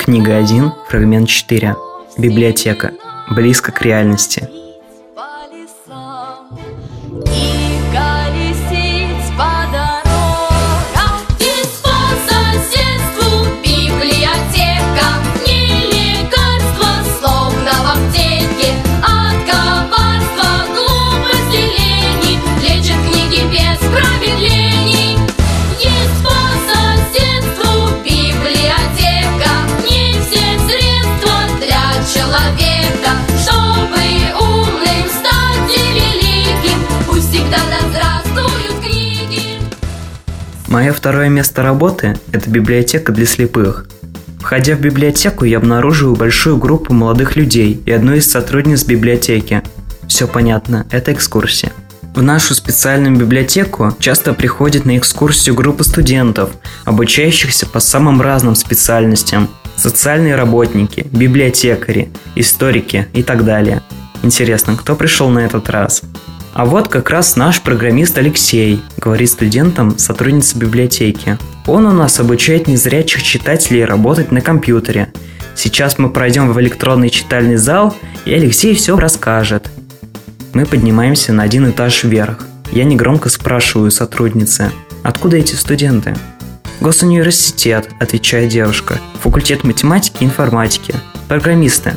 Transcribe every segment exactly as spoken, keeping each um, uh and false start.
Книга один, фрагмент четыре. Библиотека. Близко к реальности. Мое второе место работы – это библиотека для слепых. Входя в библиотеку, я обнаруживаю большую группу молодых людей и одну из сотрудниц библиотеки. Все понятно, это экскурсия. В нашу специальную библиотеку часто приходит на экскурсию группа студентов, обучающихся по самым разным специальностям. Социальные работники, библиотекари, историки и так далее. Интересно, кто пришел на этот раз? А вот как раз наш программист Алексей, говорит студентам сотрудница библиотеки. Он у нас обучает незрячих читателей работать на компьютере. Сейчас мы пройдем в электронный читальный зал, и Алексей все расскажет. Мы поднимаемся на один этаж вверх. Я негромко спрашиваю сотрудницы: откуда эти студенты? Госуниверситет, отвечает девушка. Факультет математики и информатики. Программисты.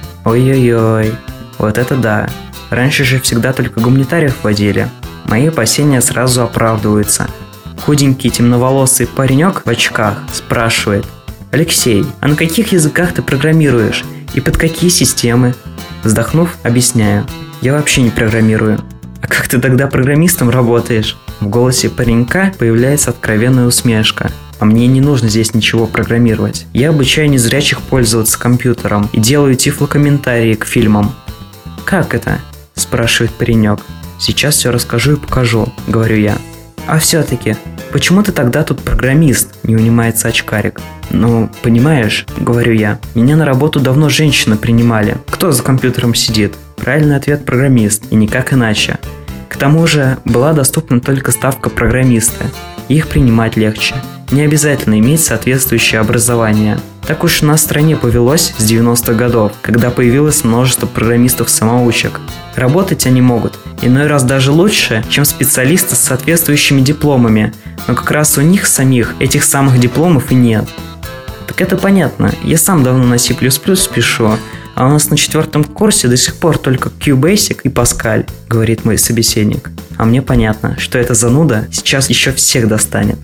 Ой-ой-ой, вот это да. Раньше же всегда только гуманитариев водили. Мои опасения сразу оправдываются. Худенький темноволосый паренек в очках спрашивает: Алексей, а на каких языках ты программируешь? И под какие системы? Вздохнув, объясняю: я вообще не программирую. А как ты тогда программистом работаешь? В голосе паренька появляется откровенная усмешка. А мне не нужно здесь ничего программировать. Я обучаю незрячих пользоваться компьютером и делаю тифлокомментарии к фильмам. Как это? Спрашивает паренек. Сейчас все расскажу и покажу, говорю я. А все-таки, почему ты тогда тут программист? Не унимается очкарик. Ну, понимаешь, говорю я, меня на работу давно женщины принимали. Кто за компьютером сидит? Правильный ответ — программист, и никак иначе. К тому же была доступна только ставка программиста. Их принимать легче. Не обязательно иметь соответствующее образование. Так уж у нас в стране повелось с девяностых годов, когда появилось множество программистов-самоучек. Работать они могут иной раз даже лучше, чем специалисты с соответствующими дипломами, но как раз у них самих этих самых дипломов и нет. Так это понятно, я сам давно на C++ пишу, а у нас на четвертом курсе до сих пор только QBasic и Pascal, говорит мой собеседник. А мне понятно, что эта зануда сейчас еще всех достанет.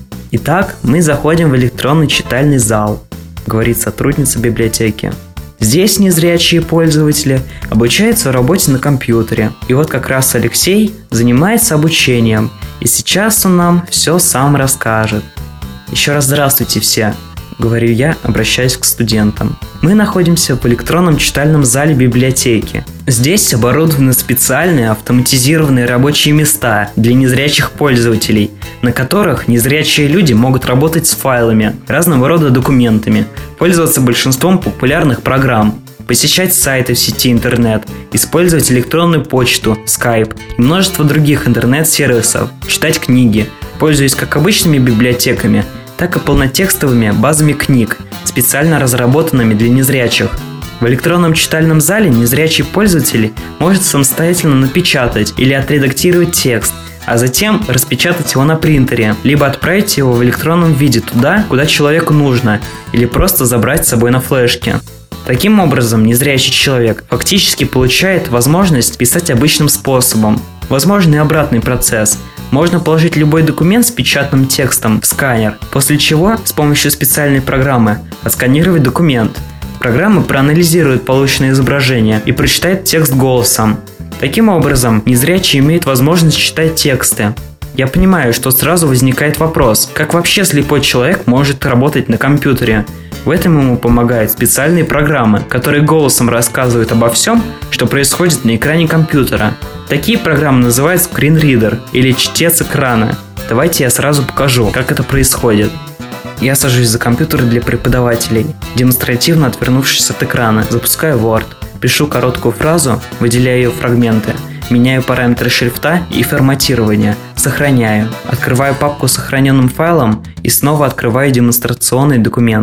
Итак, мы заходим в электронный читальный зал, говорит сотрудница библиотеки. Здесь незрячие пользователи обучаются работе на компьютере. И вот как раз Алексей занимается обучением, и сейчас он нам все сам расскажет. Еще раз здравствуйте все, говорю я, обращаясь к студентам. Мы находимся в электронном читальном зале библиотеки. Здесь оборудованы специальные автоматизированные рабочие места для незрячих пользователей, на которых незрячие люди могут работать с файлами, разного рода документами, пользоваться большинством популярных программ, посещать сайты в сети интернет, использовать электронную почту, Skype и множество других интернет-сервисов, читать книги, пользуясь как обычными библиотеками, так и полнотекстовыми базами книг, специально разработанными для незрячих. В электронном читальном зале незрячий пользователь может самостоятельно напечатать или отредактировать текст, а затем распечатать его на принтере, либо отправить его в электронном виде туда, куда человеку нужно, или просто забрать с собой на флешке. Таким образом, незрячий человек фактически получает возможность писать обычным способом. Возможен и обратный процесс. Можно положить любой документ с печатным текстом в сканер, после чего с помощью специальной программы отсканировать документ. Программа проанализирует полученное изображение и прочитает текст голосом. Таким образом, незрячий имеет возможность читать тексты. Я понимаю, что сразу возникает вопрос, как вообще слепой человек может работать на компьютере? В этом ему помогают специальные программы, которые голосом рассказывают обо всем, что происходит на экране компьютера. Такие программы называют скринридер или чтец экрана. Давайте я сразу покажу, как это происходит. Я сажусь за компьютер для преподавателей, демонстративно отвернувшись от экрана, запускаю Word, пишу короткую фразу, выделяю ее фрагменты, меняю параметры шрифта и форматирования, сохраняю, открываю папку с сохраненным файлом и снова открываю демонстрационный документ.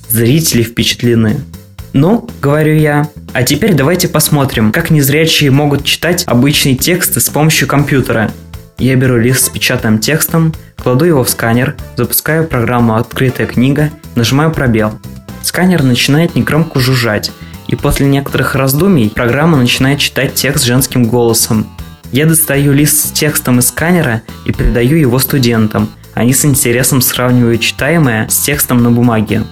Зрители впечатлены. Ну, говорю я, а теперь давайте посмотрим, как незрячие могут читать обычные тексты с помощью компьютера. Я беру лист с печатным текстом, кладу его в сканер, запускаю программу «Открытая книга», нажимаю пробел. Сканер начинает негромко жужжать, и после некоторых раздумий программа начинает читать текст женским голосом. Я достаю лист с текстом из сканера и передаю его студентам. Они с интересом сравнивают читаемое с текстом на бумаге.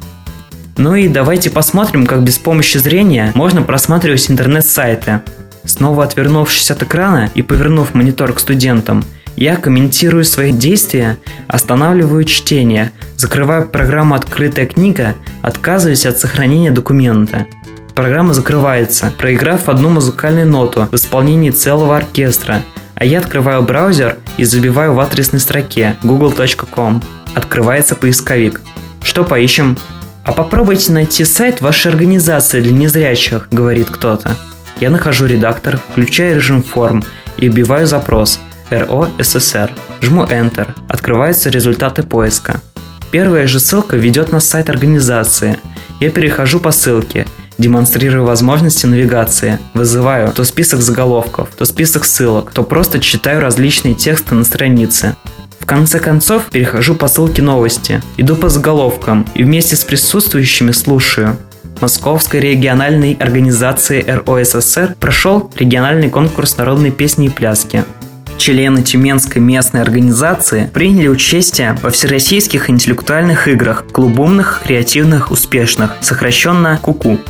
Ну и давайте посмотрим, как без помощи зрения можно просматривать интернет-сайты. Снова отвернувшись от экрана и повернув монитор к студентам, я комментирую свои действия, останавливаю чтение, закрываю программу «Открытая книга», отказываюсь от сохранения документа. Программа закрывается, проиграв одну музыкальную ноту в исполнении целого оркестра, а я открываю браузер и забиваю в адресной строке гугл точка ком. Открывается поисковик. Что поищем? А попробуйте найти сайт вашей организации для незрячих, говорит кто-то. Я нахожу редактор, включаю режим форм и вбиваю запрос эр о эс эс эр. Жму Enter. Открываются результаты поиска. Первая же ссылка ведет на сайт организации. Я перехожу по ссылке, демонстрирую возможности навигации, вызываю то список заголовков, то список ссылок, то просто читаю различные тексты на странице. В конце концов, перехожу по ссылке новости, иду по заголовкам и вместе с присутствующими слушаю. Московской региональной организации эр о эс эс эр прошел региональный конкурс народной песни и пляски. Члены Тюменской местной организации приняли участие во всероссийских интеллектуальных играх «Клуб умных, креативных, успешных», сокращенно КУКУ.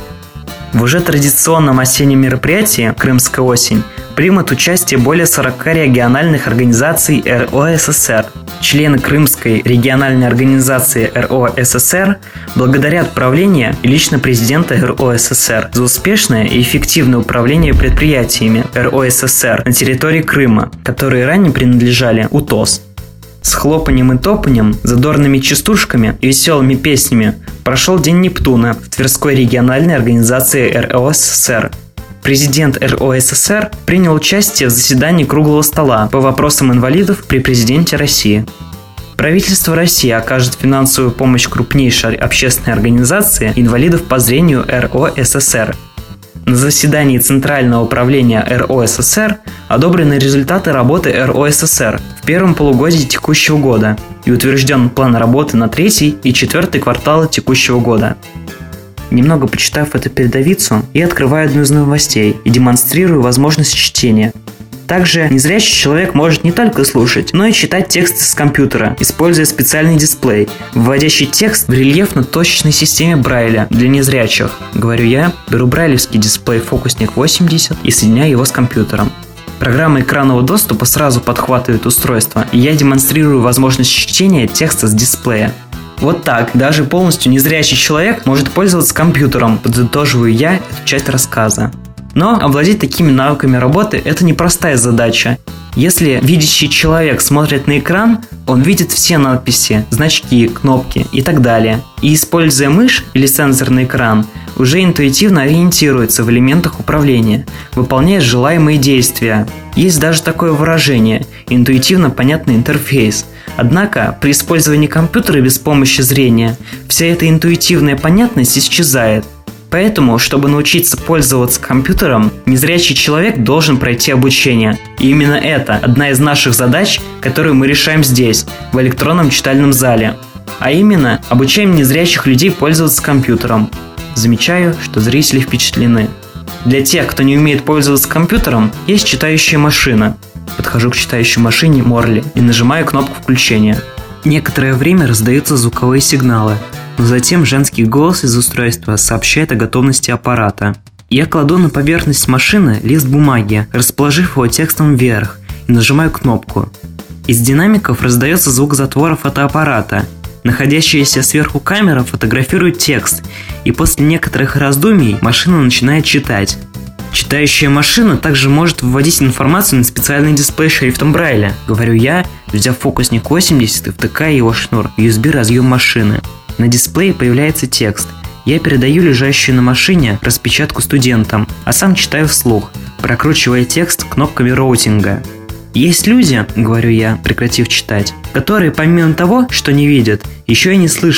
В уже традиционном осеннем мероприятии «Крымская осень» примут участие более сорока региональных организаций эр о эс эс эр. Члены Крымской региональной организации эр о эс эс эр благодарят правление и лично президента эр о эс эс эр за успешное и эффективное управление предприятиями эр о эс эс эр на территории Крыма, которые ранее принадлежали УТОС. С хлопанием и топанием, задорными частушками и веселыми песнями прошел День Нептуна в Тверской региональной организации эр о эс эс эр. Президент эр о эс эс эр принял участие в заседании круглого стола по вопросам инвалидов при президенте России. Правительство России окажет финансовую помощь крупнейшей общественной организации инвалидов по зрению эр о эс эс эр. На заседании Центрального управления эр о эс эс эр одобрены результаты работы эр о эс эс эр в первом полугодии текущего года и утвержден план работы на третий и четвертый кварталы текущего года. Немного почитав эту передовицу, я открываю одну из новостей и демонстрирую возможность чтения. Также незрячий человек может не только слушать, но и читать тексты с компьютера, используя специальный дисплей, вводящий текст в рельефно-точечной системе Брайля для незрячих. Говорю я, беру брайлевский дисплей Фокусник восемьдесят и соединяю его с компьютером. Программа экранного доступа сразу подхватывает устройство, и я демонстрирую возможность чтения текста с дисплея. Вот так, даже полностью незрячий человек может пользоваться компьютером, подытоживаю я эту часть рассказа. Но овладеть такими навыками работы – это непростая задача. Если видящий человек смотрит на экран, он видит все надписи, значки, кнопки и так далее. И используя мышь или сенсорный экран, уже интуитивно ориентируется в элементах управления, выполняя желаемые действия. Есть даже такое выражение – интуитивно понятный интерфейс. Однако при использовании компьютера без помощи зрения вся эта интуитивная понятность исчезает. Поэтому, чтобы научиться пользоваться компьютером, незрячий человек должен пройти обучение. И именно это одна из наших задач, которую мы решаем здесь, в электронном читальном зале. А именно, обучаем незрячих людей пользоваться компьютером. Замечаю, что зрители впечатлены. Для тех, кто не умеет пользоваться компьютером, есть читающая машина. Подхожу к читающей машине Морли и нажимаю кнопку включения. Некоторое время раздаются звуковые сигналы, но затем женский голос из устройства сообщает о готовности аппарата. Я кладу на поверхность машины лист бумаги, расположив его текстом вверх, и нажимаю кнопку. Из динамиков раздается звук затвора фотоаппарата. Находящаяся сверху камера фотографирует текст, и после некоторых раздумий машина начинает читать. Читающая машина также может вводить информацию на специальный дисплей шрифтом Брайля, говорю я, взяв фокусник восемьдесят и втыкая его шнур в ю эс би-разъем машины. На дисплее появляется текст. Я передаю лежащую на машине распечатку студентам, а сам читаю вслух, прокручивая текст кнопками роутинга. Есть люди, говорю я, прекратив читать, которые помимо того, что не видят, еще и не слышат.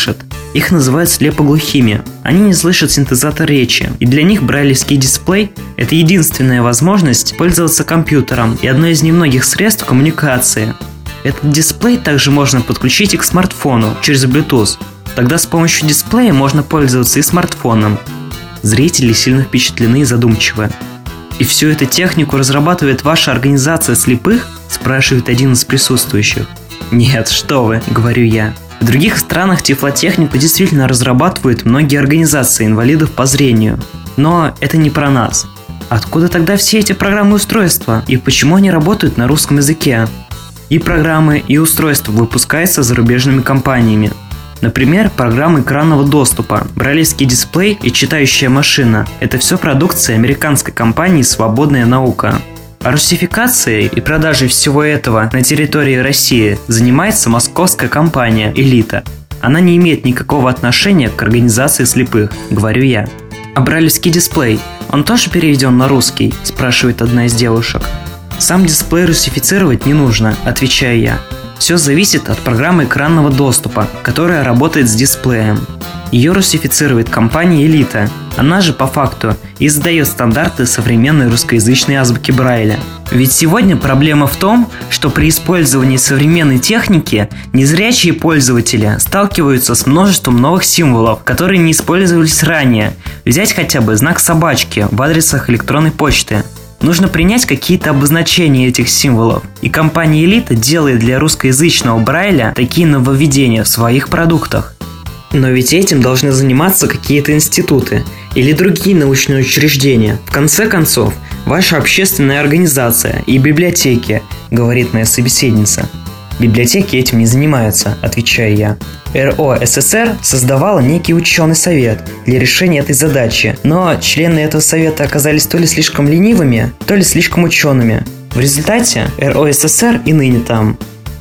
Их называют слепоглухими. Они не слышат синтезатор речи, и для них брайлевский дисплей – это единственная возможность пользоваться компьютером и одно из немногих средств коммуникации. Этот дисплей также можно подключить и к смартфону через Bluetooth. Тогда с помощью дисплея можно пользоваться и смартфоном. Зрители сильно впечатлены и задумчивы. «И всю эту технику разрабатывает ваша организация слепых?» – спрашивает один из присутствующих. «Нет, что вы», – говорю я. В других странах тифлотехнику действительно разрабатывают многие организации инвалидов по зрению. Но это не про нас. Откуда тогда все эти программы и устройства? И почему они работают на русском языке? И программы, и устройства выпускаются зарубежными компаниями. Например, программы экранного доступа, брайлевский дисплей и читающая машина – это все продукция американской компании «Свободная наука». А русификацией и продажей всего этого на территории России занимается московская компания «Элита». Она не имеет никакого отношения к организации слепых, говорю я. А брайлевский дисплей, он тоже переведен на русский, спрашивает одна из девушек. Сам дисплей русифицировать не нужно, отвечаю я. Все зависит от программы экранного доступа, которая работает с дисплеем. Ее русифицирует компания «Элита». Она же по факту и задает стандарты современной русскоязычной азбуки Брайля. Ведь сегодня проблема в том, что при использовании современной техники незрячие пользователи сталкиваются с множеством новых символов, которые не использовались ранее. Взять хотя бы знак собачки в адресах электронной почты. Нужно принять какие-то обозначения этих символов. И компания «Элита» делает для русскоязычного Брайля такие нововведения в своих продуктах. Но ведь этим должны заниматься какие-то институты или другие научные учреждения. В конце концов, ваша общественная организация и библиотеки, говорит моя собеседница. Библиотеки этим не занимаются, отвечаю я. эр о эс эс эр создавала некий ученый совет для решения этой задачи, но члены этого совета оказались то ли слишком ленивыми, то ли слишком учеными. В результате эр о эс эс эр и ныне там.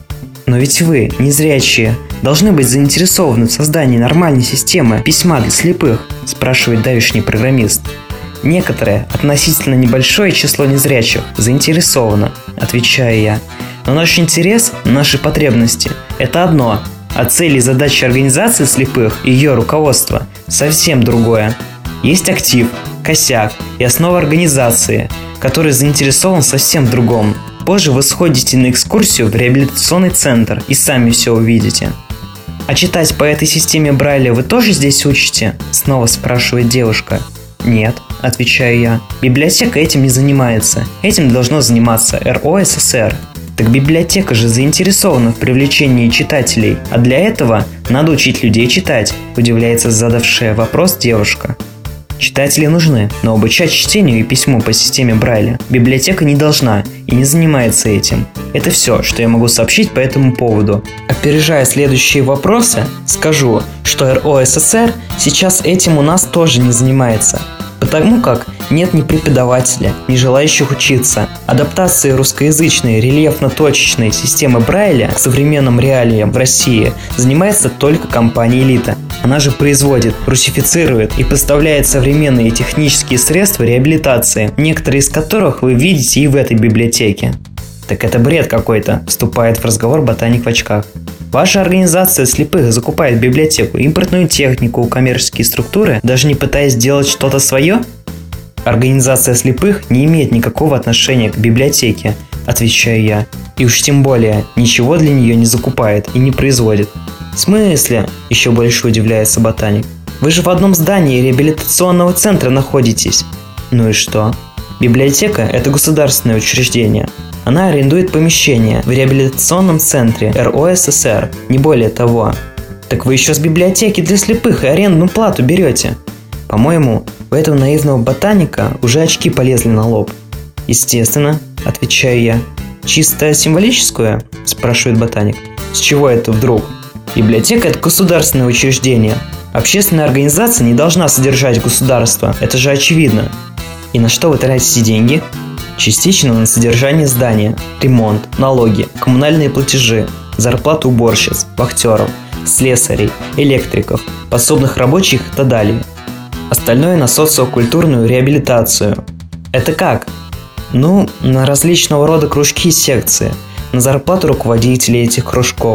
Но ведь вы, незрячие, должны быть заинтересованы в создании нормальной системы письма для слепых, спрашивает давешний программист. Некоторое, относительно небольшое число незрячих заинтересовано, отвечаю я. Но наш интерес, наши потребности – это одно, а цели и задачи организации слепых и ее руководства – совсем другое. Есть актив, косяк и основа организации, который заинтересован совсем в другом. Позже вы сходите на экскурсию в реабилитационный центр и сами все увидите. «А читать по этой системе Брайля вы тоже здесь учите?» – снова спрашивает девушка. «Нет», – отвечаю я. «Библиотека этим не занимается. Этим должно заниматься эр о эс эс эр». Так библиотека же заинтересована в привлечении читателей, а для этого надо учить людей читать, удивляется задавшая вопрос девушка. Читатели нужны, но обучать чтению и письму по системе Брайля библиотека не должна и не занимается этим. Это все, что я могу сообщить по этому поводу. Опережая следующие вопросы, скажу, что эр о эс эс эр сейчас этим у нас тоже не занимается. Потому как нет ни преподавателя, ни желающих учиться. Адаптацией русскоязычной рельефно-точечной системы Брайля к современным реалиям в России занимается только компания «Элита». Она же производит, русифицирует и поставляет современные технические средства реабилитации, некоторые из которых вы видите и в этой библиотеке. «Так это бред какой-то», – вступает в разговор ботаник в очках. «Ваша организация слепых закупает в библиотеку импортную технику у коммерческие структуры, даже не пытаясь сделать что-то свое?» «Организация слепых не имеет никакого отношения к библиотеке», – отвечаю я. «И уж тем более ничего для нее не закупает и не производит». «В смысле?» – еще больше удивляется ботаник. «Вы же в одном здании реабилитационного центра находитесь». «Ну и что?» «Библиотека – это государственное учреждение. Она арендует помещение в реабилитационном центре эр о эс эс эр, не более того». «Так вы еще с библиотеки для слепых и арендную плату берете?» «По-моему, у этого наивного ботаника уже очки полезли на лоб». «Естественно», – отвечаю я. «Чисто символическую?» – спрашивает ботаник. «С чего это вдруг?» «Библиотека – это государственное учреждение. Общественная организация не должна содержать государство, это же очевидно». «И на что вы тратите деньги?» «Частично на содержание здания, ремонт, налоги, коммунальные платежи, зарплаты уборщиц, вахтеров, слесарей, электриков, пособных рабочих и так далее. Остальное на социокультурную реабилитацию». «Это как?» «Ну, на различного рода кружки и секции, на зарплату руководителей этих кружков,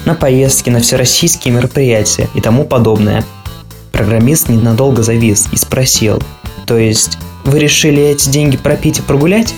на поездки, на всероссийские мероприятия и тому подобное. Программист ненадолго завис и спросил: то есть вы решили эти деньги пропить и прогулять?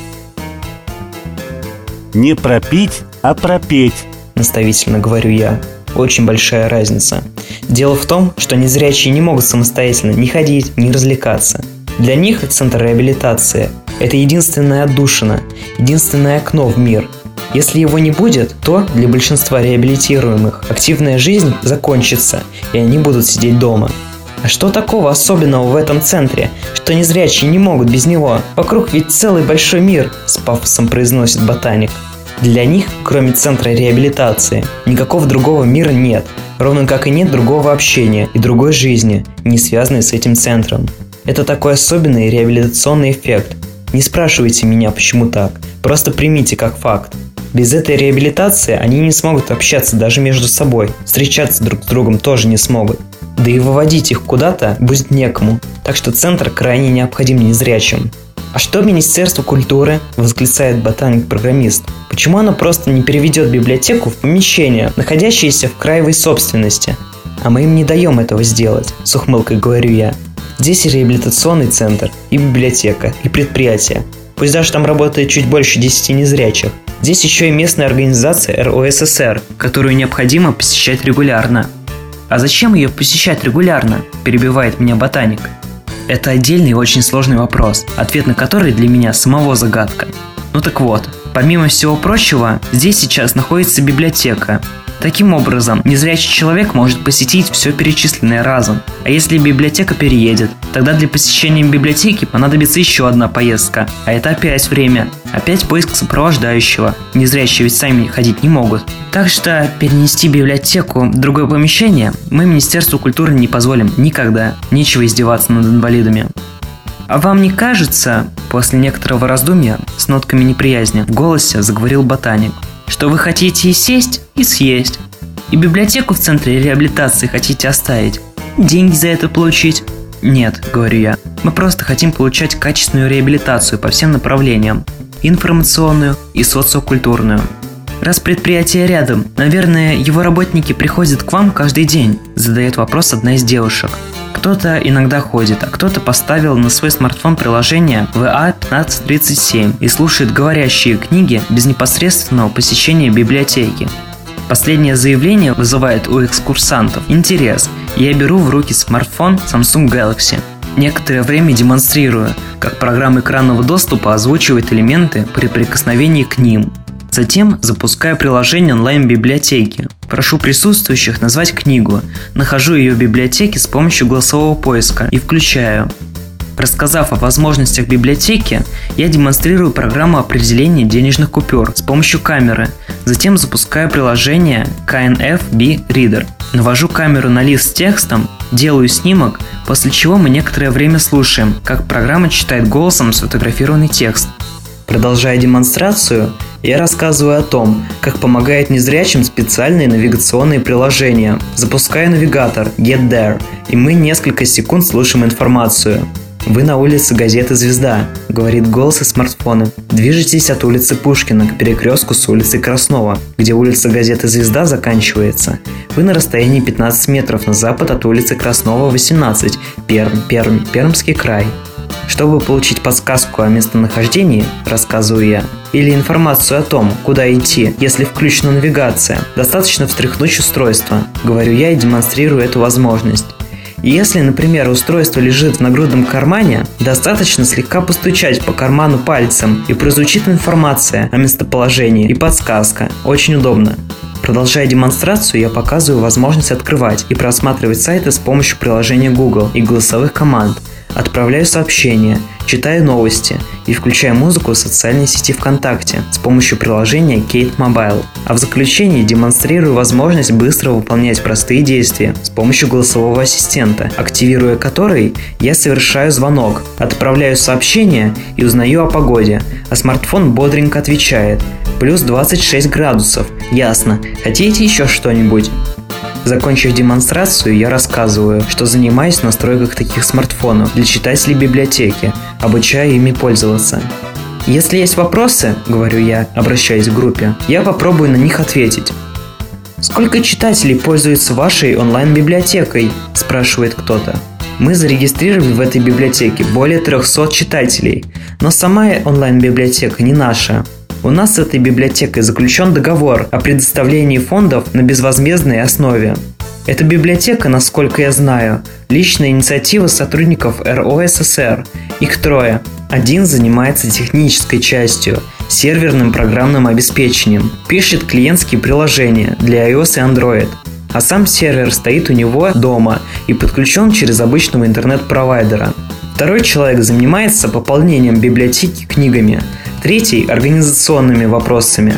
Не пропить, а пропеть, наставительно говорю я. Очень большая разница. Дело в том, что незрячие не могут самостоятельно ни ходить, ни развлекаться. Для них центр реабилитации – это единственная отдушина, единственное окно в мир. Если его не будет, то для большинства реабилитируемых активная жизнь закончится, и они будут сидеть дома. А что такого особенного в этом центре, что незрячие не могут без него? Вокруг ведь целый большой мир, с пафосом произносит ботаник. Для них, кроме центра реабилитации, никакого другого мира нет, ровно как и нет другого общения и другой жизни, не связанной с этим центром. Это такой особенный реабилитационный эффект. Не спрашивайте меня, почему так, просто примите как факт. Без этой реабилитации они не смогут общаться даже между собой, встречаться друг с другом тоже не смогут. Да и выводить их куда-то будет некому, так что центр крайне необходим незрячим. «А что Министерство культуры?» – восклицает ботаник-программист. «Почему оно просто не переведет библиотеку в помещение, находящееся в краевой собственности?» «А мы им не даем этого сделать», – с ухмылкой говорю я. «Здесь и реабилитационный центр, и библиотека, и предприятие. Пусть даже там работает чуть больше десяти незрячих. Здесь еще и местная организация эр о эс эс эр, которую необходимо посещать регулярно». «А зачем ее посещать регулярно?» – перебивает меня ботаник. Это отдельный и очень сложный вопрос, ответ на который для меня самого загадка. Ну так вот, помимо всего прочего, здесь сейчас находится библиотека. Таким образом, незрячий человек может посетить все перечисленное разом. А если библиотека переедет, тогда для посещения библиотеки понадобится еще одна поездка. А это опять время, опять поиск сопровождающего. Незрячие ведь сами ходить не могут. Так что перенести библиотеку в другое помещение мы Министерству культуры не позволим никогда. Нечего издеваться над инвалидами. А вам не кажется, после некоторого раздумья с нотками неприязни в голосе заговорил ботаник, что вы хотите и сесть, и съесть, и библиотеку в центре реабилитации хотите оставить, деньги за это получить? Нет, говорю я, мы просто хотим получать качественную реабилитацию по всем направлениям, информационную и социокультурную. Раз предприятие рядом, наверное, его работники приходят к вам каждый день, задает вопрос одна из девушек. Кто-то иногда ходит, а кто-то поставил на свой смартфон приложение ви эй пятнадцать тридцать семь и слушает говорящие книги без непосредственного посещения библиотеки. Последнее заявление вызывает у экскурсантов интерес, и я беру в руки смартфон Samsung Galaxy. Некоторое время демонстрирую, как программа экранного доступа озвучивает элементы при прикосновении к ним. Затем запускаю приложение онлайн-библиотеки. Прошу присутствующих назвать книгу. Нахожу ее в библиотеке с помощью голосового поиска и включаю. Рассказав о возможностях библиотеки, я демонстрирую программу определения денежных купюр с помощью камеры. Затем запускаю приложение ка эн эф би Reader. Навожу камеру на лист с текстом, делаю снимок, после чего мы некоторое время слушаем, как программа читает голосом сфотографированный текст. Продолжая демонстрацию, я рассказываю о том, как помогает незрячим специальные навигационные приложения. Запускаю навигатор Get There, и мы несколько секунд слушаем информацию. «Вы на улице газеты «Звезда», — говорит голос из смартфона. «Движетесь от улицы Пушкина к перекрестку с улицей Краснова, где улица газеты «Звезда» заканчивается. Вы на расстоянии пятнадцать метров на запад от улицы Краснова, восемнадцать, Пермь, Пермь, Пермский край». Чтобы получить подсказку о местонахождении, рассказываю я, или информацию о том, куда идти, если включена навигация, достаточно встряхнуть устройство, говорю я и демонстрирую эту возможность. Если, например, устройство лежит в нагрудном кармане, достаточно слегка постучать по карману пальцем, и прозвучит информация о местоположении и подсказка. Очень удобно. Продолжая демонстрацию, я показываю возможность открывать и просматривать сайты с помощью приложения Google и голосовых команд. Отправляю сообщения, читаю новости и включаю музыку в социальной сети ВКонтакте с помощью приложения Kate Mobile. А в заключении демонстрирую возможность быстро выполнять простые действия с помощью голосового ассистента, активируя который, я совершаю звонок, отправляю сообщение и узнаю о погоде, а смартфон бодренько отвечает: плюс двадцать шесть градусов, ясно, хотите еще что-нибудь? Закончив демонстрацию, я рассказываю, что занимаюсь в настройках таких смартфонов для читателей библиотеки, обучаю ими пользоваться. Если есть вопросы, говорю я, обращаясь к группе, я попробую на них ответить. «Сколько читателей пользуются вашей онлайн-библиотекой?» – спрашивает кто-то. Мы зарегистрировали в этой библиотеке более трехсот читателей, но сама онлайн-библиотека не наша. У нас с этой библиотекой заключен договор о предоставлении фондов на безвозмездной основе. Эта библиотека, насколько я знаю, личная инициатива сотрудников эр о эс эс эр. Их трое. Один занимается технической частью, серверным программным обеспечением, пишет клиентские приложения для iOS и Android. А сам сервер стоит у него дома и подключен через обычного интернет-провайдера. Второй человек занимается пополнением библиотеки книгами, третий – организационными вопросами.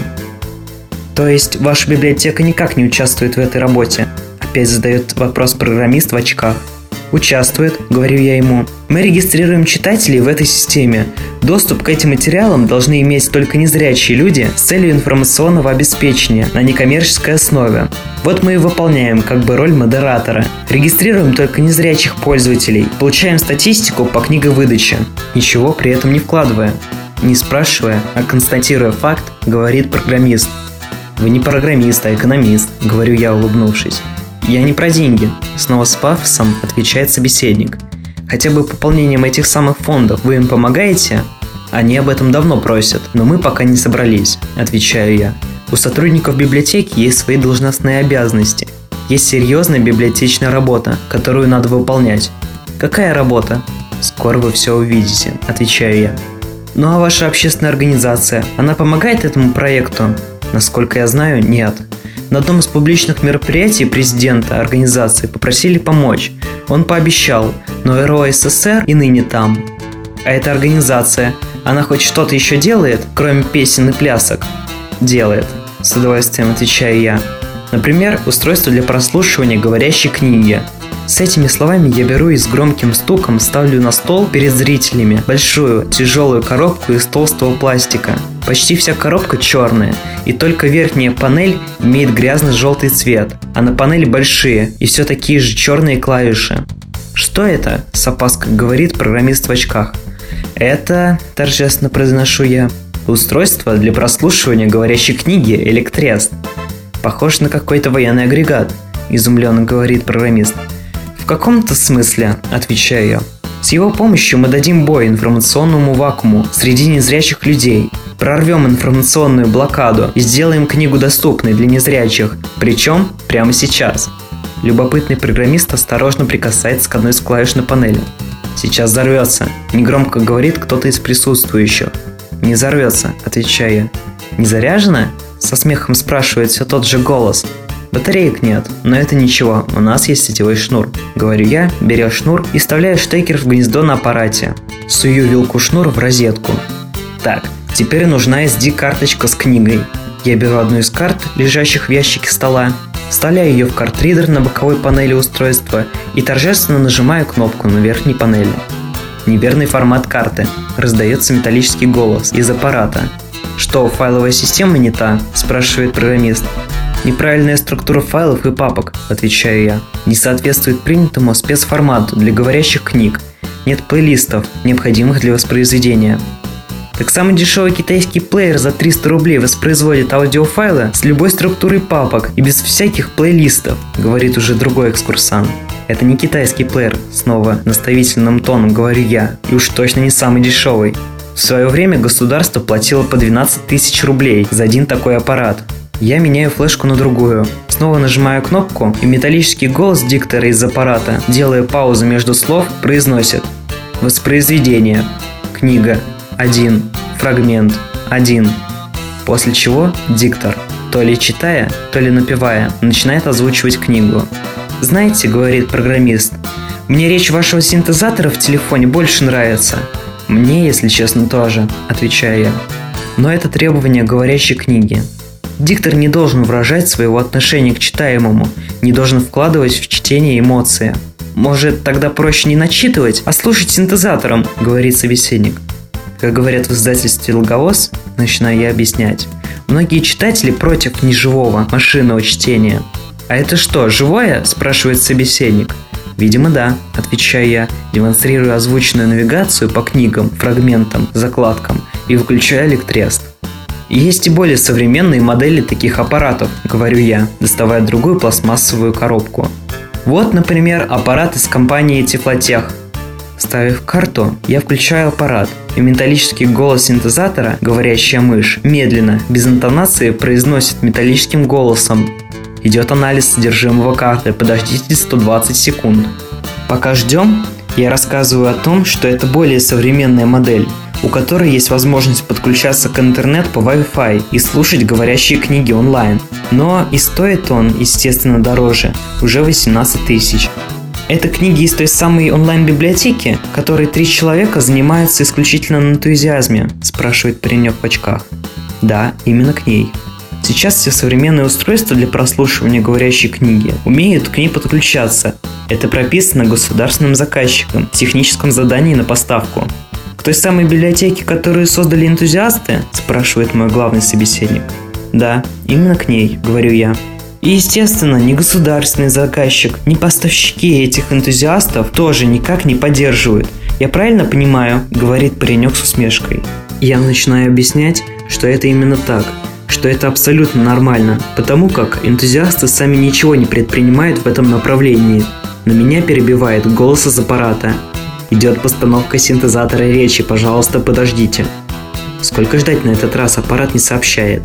То есть ваша библиотека никак не участвует в этой работе? Опять задает вопрос программист в очках. Участвует, говорю я ему. Мы регистрируем читателей в этой системе. Доступ к этим материалам должны иметь только незрячие люди с целью информационного обеспечения на некоммерческой основе. Вот мы и выполняем как бы роль модератора. Регистрируем только незрячих пользователей, получаем статистику по книговыдаче, ничего при этом не вкладывая. Не спрашивая, а констатируя факт, говорит программист. Вы не программист, а экономист, говорю я, улыбнувшись. Я не про деньги, снова с пафосом отвечает собеседник. Хотя бы пополнением этих самых фондов вы им помогаете? Они об этом давно просят, но мы пока не собрались, отвечаю я. У сотрудников библиотеки есть свои должностные обязанности. Есть серьезная библиотечная работа, которую надо выполнять. Какая работа? Скоро вы все увидите, отвечаю я. Ну а ваша общественная организация, она помогает этому проекту? Насколько я знаю, нет. На одном из публичных мероприятий президента организации попросили помочь. Он пообещал, но эр о эс эс эр и ныне там. А эта организация, она хоть что-то еще делает, кроме песен и плясок? Делает, с удовольствием отвечаю я. Например, устройство для прослушивания говорящей книги. С этими словами я беру и с громким стуком ставлю на стол перед зрителями большую тяжелую коробку из толстого пластика. Почти вся коробка черная, и только верхняя панель имеет грязно-желтый цвет, а на панели большие и все такие же черные клавиши. «Что это?» – с опаской говорит программист в очках. «Это, торжественно произношу я, устройство для прослушивания говорящей книги «Электрес». Похож на какой-то военный агрегат», – изумленно говорит программист. «В каком-то смысле», – отвечаю я. «С его помощью мы дадим бой информационному вакууму среди незрячих людей, прорвем информационную блокаду и сделаем книгу доступной для незрячих, причем прямо сейчас». Любопытный программист осторожно прикасается к одной из клавиш на панели. «Сейчас взорвется», – негромко говорит кто-то из присутствующих. «Не взорвется», – отвечаю я. «Не заряжено?» – со смехом спрашивает все тот же голос. «Батареек нет, но это ничего, у нас есть сетевой шнур», — говорю я, беря шнур и вставляю штекер в гнездо на аппарате. Сую вилку шнура в розетку. Так, теперь нужна эс ди-карточка с книгой. Я беру одну из карт, лежащих в ящике стола, вставляю ее в картридер на боковой панели устройства и торжественно нажимаю кнопку на верхней панели. «Неверный формат карты», — раздается металлический голос из аппарата. «Что, файловая система не та?» — спрашивает программист. «Неправильная структура файлов и папок», – отвечаю я. «Не соответствует принятому спецформату для говорящих книг. Нет плейлистов, необходимых для воспроизведения». «Так самый дешевый китайский плеер за триста рублей воспроизводит аудиофайлы с любой структурой папок и без всяких плейлистов», – говорит уже другой экскурсант. «Это не китайский плеер», – снова наставительным тоном говорю я, и уж точно не самый дешевый. В свое время государство платило по двенадцать тысяч рублей за один такой аппарат. Я меняю флешку на другую. Снова нажимаю кнопку, и металлический голос диктора из аппарата, делая паузу между слов, произносит: «Воспроизведение. Книга. Один. Фрагмент. Один». После чего диктор, то ли читая, то ли напевая, начинает озвучивать книгу. «Знаете, — говорит программист, — мне речь вашего синтезатора в телефоне больше нравится». «Мне, если честно, тоже», — отвечаю я. Но это требование говорящей книги. Диктор не должен выражать своего отношения к читаемому, не должен вкладывать в чтение эмоции. «Может, тогда проще не начитывать, а слушать синтезатором», — говорит собеседник. Как говорят в издательстве «Логовоз», начинаю я объяснять, многие читатели против неживого машинного чтения. «А это что, живое?» – спрашивает собеседник. «Видимо, да», – отвечаю я, демонстрируя озвученную навигацию по книгам, фрагментам, закладкам и выключая электрес. Есть и более современные модели таких аппаратов, говорю я, доставая другую пластмассовую коробку. Вот, например, аппарат из компании Тифлотех. Вставив карту, я включаю аппарат, и металлический голос синтезатора, говорящая мышь, медленно, без интонации, произносит металлическим голосом: идет анализ содержимого карты, подождите сто двадцать секунд. Пока ждем, я рассказываю о том, что это более современная модель, у которой есть возможность подключаться к интернету по Wi-Fi и слушать говорящие книги онлайн. Но и стоит он, естественно, дороже, уже восемнадцать тысяч. Это книги из той самой онлайн-библиотеки, которой три человека занимаются исключительно на энтузиазме, спрашивает паренек в очках. Да, именно к ней. Сейчас все современные устройства для прослушивания говорящей книги умеют к ней подключаться. Это прописано государственным заказчиком в техническом задании на поставку. К той самой библиотеке, которую создали энтузиасты, спрашивает мой главный собеседник. Да, именно к ней, говорю я. И, естественно, ни государственный заказчик, ни поставщики этих энтузиастов тоже никак не поддерживают. Я правильно понимаю, говорит паренек с усмешкой. Я начинаю объяснять, что это именно так, что это абсолютно нормально, потому как энтузиасты сами ничего не предпринимают в этом направлении. Но меня перебивает голос из аппарата. Идет постановка синтезатора речи, пожалуйста, подождите. Сколько ждать на этот раз, аппарат не сообщает.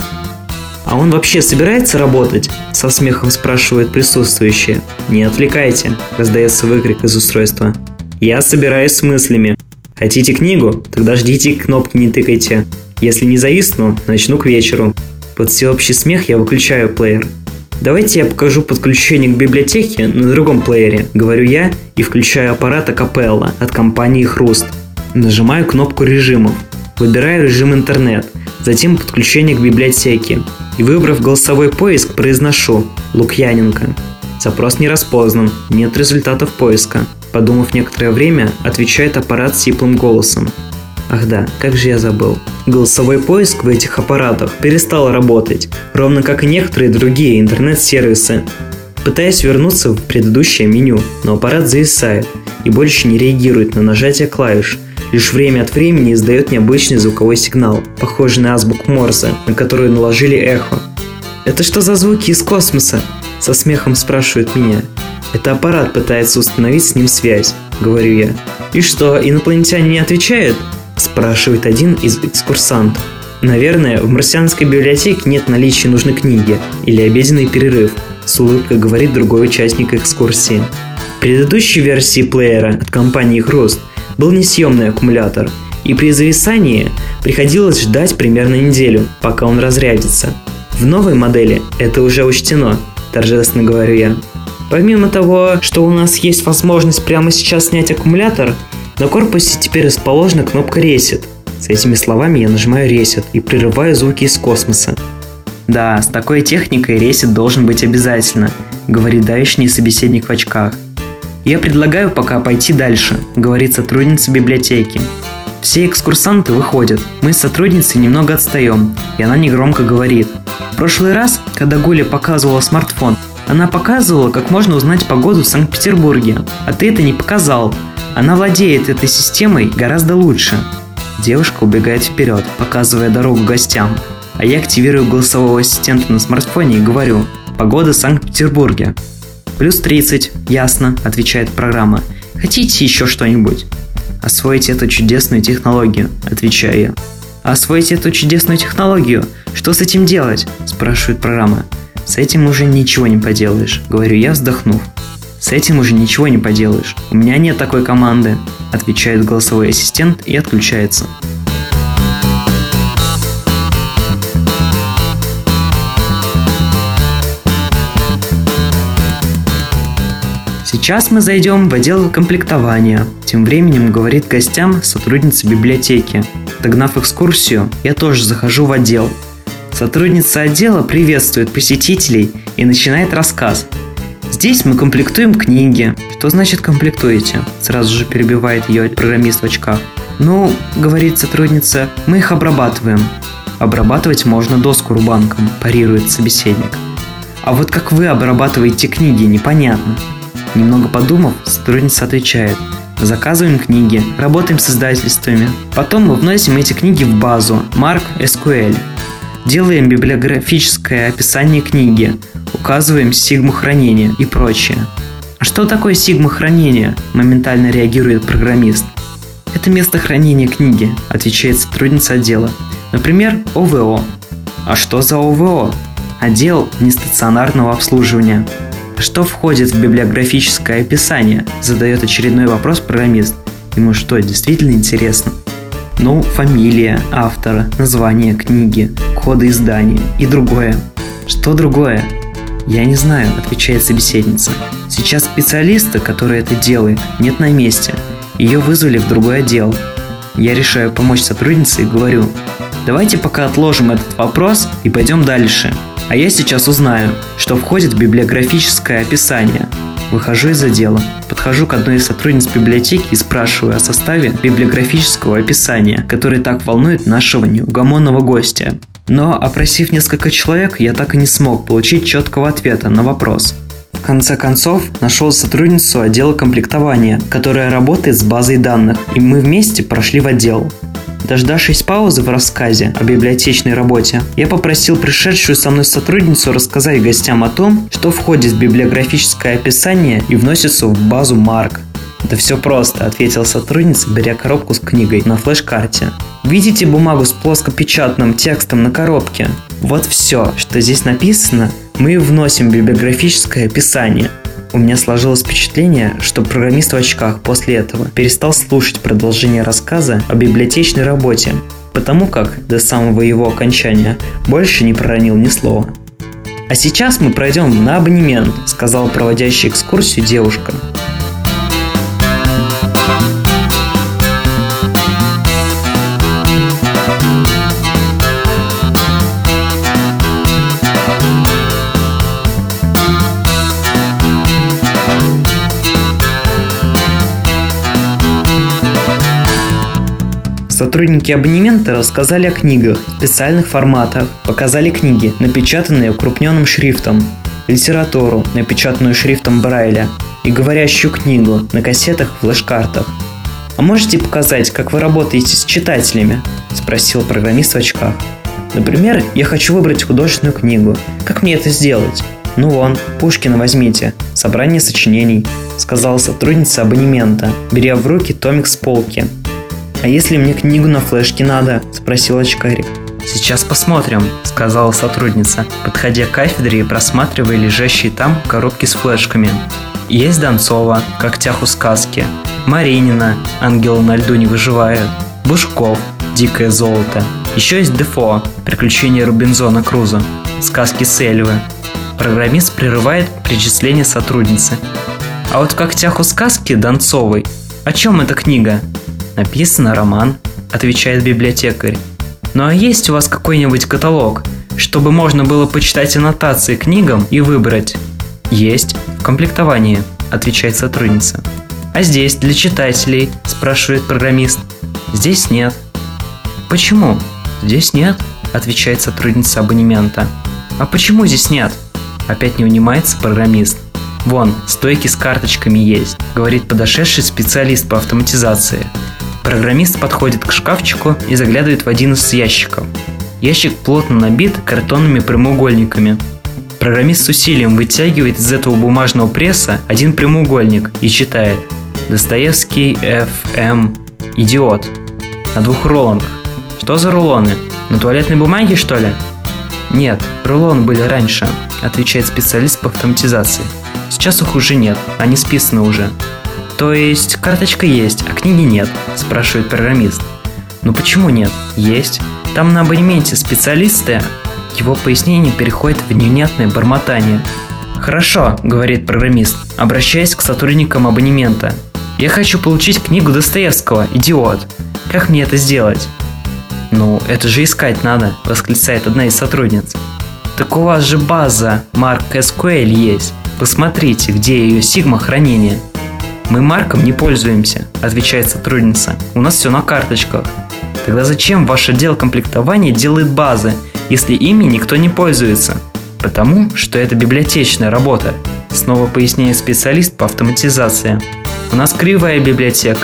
А он вообще собирается работать? Со смехом спрашивают присутствующие. Не отвлекайте, раздается выкрик из устройства. Я собираюсь с мыслями. Хотите книгу? Тогда ждите, кнопки не тыкайте. Если не зависну, начну к вечеру. Под всеобщий смех я выключаю плеер. Давайте я покажу подключение к библиотеке на другом плеере, говорю я и включаю аппарат Акапелла от компании Хруст. Нажимаю кнопку режимов, выбираю режим интернет, затем подключение к библиотеке и, выбрав голосовой поиск, произношу Лукьяненко. Запрос не распознан, нет результатов поиска. Подумав некоторое время, отвечает аппарат сиплым голосом. Ах да, как же я забыл. Голосовой поиск в этих аппаратах перестал работать, ровно как и некоторые другие интернет-сервисы. Пытаюсь вернуться в предыдущее меню, но аппарат зависает и больше не реагирует на нажатие клавиш. Лишь время от времени издает необычный звуковой сигнал, похожий на азбуку Морзе, на которую наложили эхо. «Это что за звуки из космоса?» – со смехом спрашивают меня. «Это аппарат пытается установить с ним связь», – говорю я. «И что, инопланетяне не отвечают?» – спрашивает один из экскурсантов. «Наверное, в марсианской библиотеке нет наличия нужной книги или обеденный перерыв», – с улыбкой говорит другой участник экскурсии. В предыдущей версии плеера от компании Хруст был несъемный аккумулятор, и при зависании приходилось ждать примерно неделю, пока он разрядится. В новой модели это уже учтено, торжественно говорю я. Помимо того, что у нас есть возможность прямо сейчас снять аккумулятор, на корпусе теперь расположена кнопка Reset. С этими словами я нажимаю Reset и прерываю звуки из космоса. Да, с такой техникой Reset должен быть обязательно, говорит давешний собеседник в очках. Я предлагаю пока пойти дальше, говорит сотрудница библиотеки. Все экскурсанты выходят, мы с сотрудницей немного отстаем, и она негромко говорит. В прошлый раз, когда Гуля показывала смартфон, она показывала, как можно узнать погоду в Санкт-Петербурге, а ты это не показал. Она владеет этой системой гораздо лучше. Девушка убегает вперед, показывая дорогу гостям, а я активирую голосового ассистента на смартфоне и говорю: «Погода в Санкт-Петербурге». «Плюс тридцать, ясно», – отвечает программа. «Хотите еще что-нибудь?» «Освоить эту чудесную технологию», – отвечаю я. «Освоить эту чудесную технологию? Что с этим делать?» – спрашивает программа. «С этим уже ничего не поделаешь», – говорю я, вздохнув. «С этим уже ничего не поделаешь. У меня нет такой команды», – отвечает голосовой ассистент и отключается. Сейчас мы зайдем в отдел комплектования. Тем временем говорит гостям сотрудница библиотеки. Догнав экскурсию, я тоже захожу в отдел. Сотрудница отдела приветствует посетителей и начинает рассказ. Здесь мы комплектуем книги. Что значит комплектуете? Сразу же перебивает ее программист в очках. Ну, говорит сотрудница, мы их обрабатываем. Обрабатывать можно доску рубанком, парирует собеседник. А вот как вы обрабатываете книги, непонятно. Немного подумав, сотрудница отвечает: заказываем книги, работаем с издательствами. Потом мы вносим эти книги в базу марк эс ку эль. Делаем библиографическое описание книги, указываем сигму хранения и прочее. А что такое сигма хранения? Моментально реагирует программист. Это место хранения книги, отвечает сотрудница отдела. Например, о вэ о. А что за о вэ о? Отдел нестационарного обслуживания. Что входит в библиографическое описание? Задает очередной вопрос программист. Ему что, действительно интересно? Ну, фамилия автора, название книги, коды издания и другое. Что другое? Я не знаю, отвечает собеседница. Сейчас специалиста, который это делает, нет на месте. Ее вызвали в другой отдел. Я решаю помочь сотруднице и говорю: давайте пока отложим этот вопрос и пойдем дальше. А я сейчас узнаю, что входит в библиографическое описание. Выхожу из отдела, подхожу к одной из сотрудниц библиотеки и спрашиваю о составе библиографического описания, который так волнует нашего неугомонного гостя. Но, опросив несколько человек, я так и не смог получить четкого ответа на вопрос. В конце концов, нашел сотрудницу отдела комплектования, которая работает с базой данных, и мы вместе прошли в отдел. Дождавшись паузы в рассказе о библиотечной работе, я попросил пришедшую со мной сотрудницу рассказать гостям о том, что входит в библиографическое описание и вносится в базу марк. «Да все просто», — ответила сотрудница, беря коробку с книгой на флеш-карте. «Видите бумагу с плоскопечатным текстом на коробке? Вот все, что здесь написано, мы вносим в библиографическое описание». У меня сложилось впечатление, что программист в очках после этого перестал слушать продолжение рассказа о библиотечной работе, потому как до самого его окончания больше не проронил ни слова. «А сейчас мы пройдем на абонемент», — сказала проводящая экскурсию девушка. Сотрудники абонемента рассказали о книгах в специальных форматах, показали книги, напечатанные укрупненным шрифтом, литературу, напечатанную шрифтом Брайля, и говорящую книгу на кассетах и флеш-картах. «А можете показать, как вы работаете с читателями?» – спросил программист в очках. «Например, я хочу выбрать художественную книгу. Как мне это сделать?» «Ну вон, Пушкина возьмите. Собрание сочинений», – сказала сотрудница абонемента, беря в руки томик с полки. «А если мне книгу на флешке надо?» – спросил очкарик. «Сейчас посмотрим», – сказала сотрудница, подходя к кафедре и просматривая лежащие там коробки с флешками. Есть Донцова, «Когтях у сказки», Маринина, «Ангелы на льду не выживают», Бушков, «Дикое золото». Еще есть Дефо, «Приключения Робинзона Крузо», «Сказки Сельвы». Программист прерывает перечисление сотрудницы. «А вот в «Когтях у сказки» Донцовой о чем эта книга?» «Написано роман», — отвечает библиотекарь. «Ну а есть у вас какой-нибудь каталог, чтобы можно было почитать аннотации к книгам и выбрать?» «Есть, в комплектовании», — отвечает сотрудница. «А здесь для читателей?» — спрашивает программист. «Здесь нет». «Почему?» «Здесь нет», — отвечает сотрудница абонемента. «А почему здесь нет?» Опять не унимается программист. «Вон, стойки с карточками есть», — говорит подошедший специалист по автоматизации. Программист подходит к шкафчику и заглядывает в один из ящиков. Ящик плотно набит картонными прямоугольниками. Программист с усилием вытягивает из этого бумажного пресса один прямоугольник и читает: «Достоевский, эф эм, идиот». На двух рулонах. «Что за рулоны? На туалетной бумаге, что ли?» «Нет, рулоны были раньше», — отвечает специалист по автоматизации. «Сейчас их уже нет, они списаны уже». «То есть карточка есть, а книги нет?» – спрашивает программист. «Ну почему нет? Есть. Там на абонементе специалисты». Его пояснение переходит в невнятное бормотание. «Хорошо», – говорит программист, обращаясь к сотрудникам абонемента. «Я хочу получить книгу Достоевского, идиот. Как мне это сделать?» «Ну, это же искать надо», – восклицает одна из сотрудниц. «Так у вас же база MarkSQL есть. Посмотрите, где ее сигма хранения». «Мы марком не пользуемся», — отвечает сотрудница. «У нас все на карточках». «Тогда зачем ваш отдел комплектования делает базы, если ими никто не пользуется?» «Потому что это библиотечная работа», — снова поясняет специалист по автоматизации. «У нас кривая библиотека.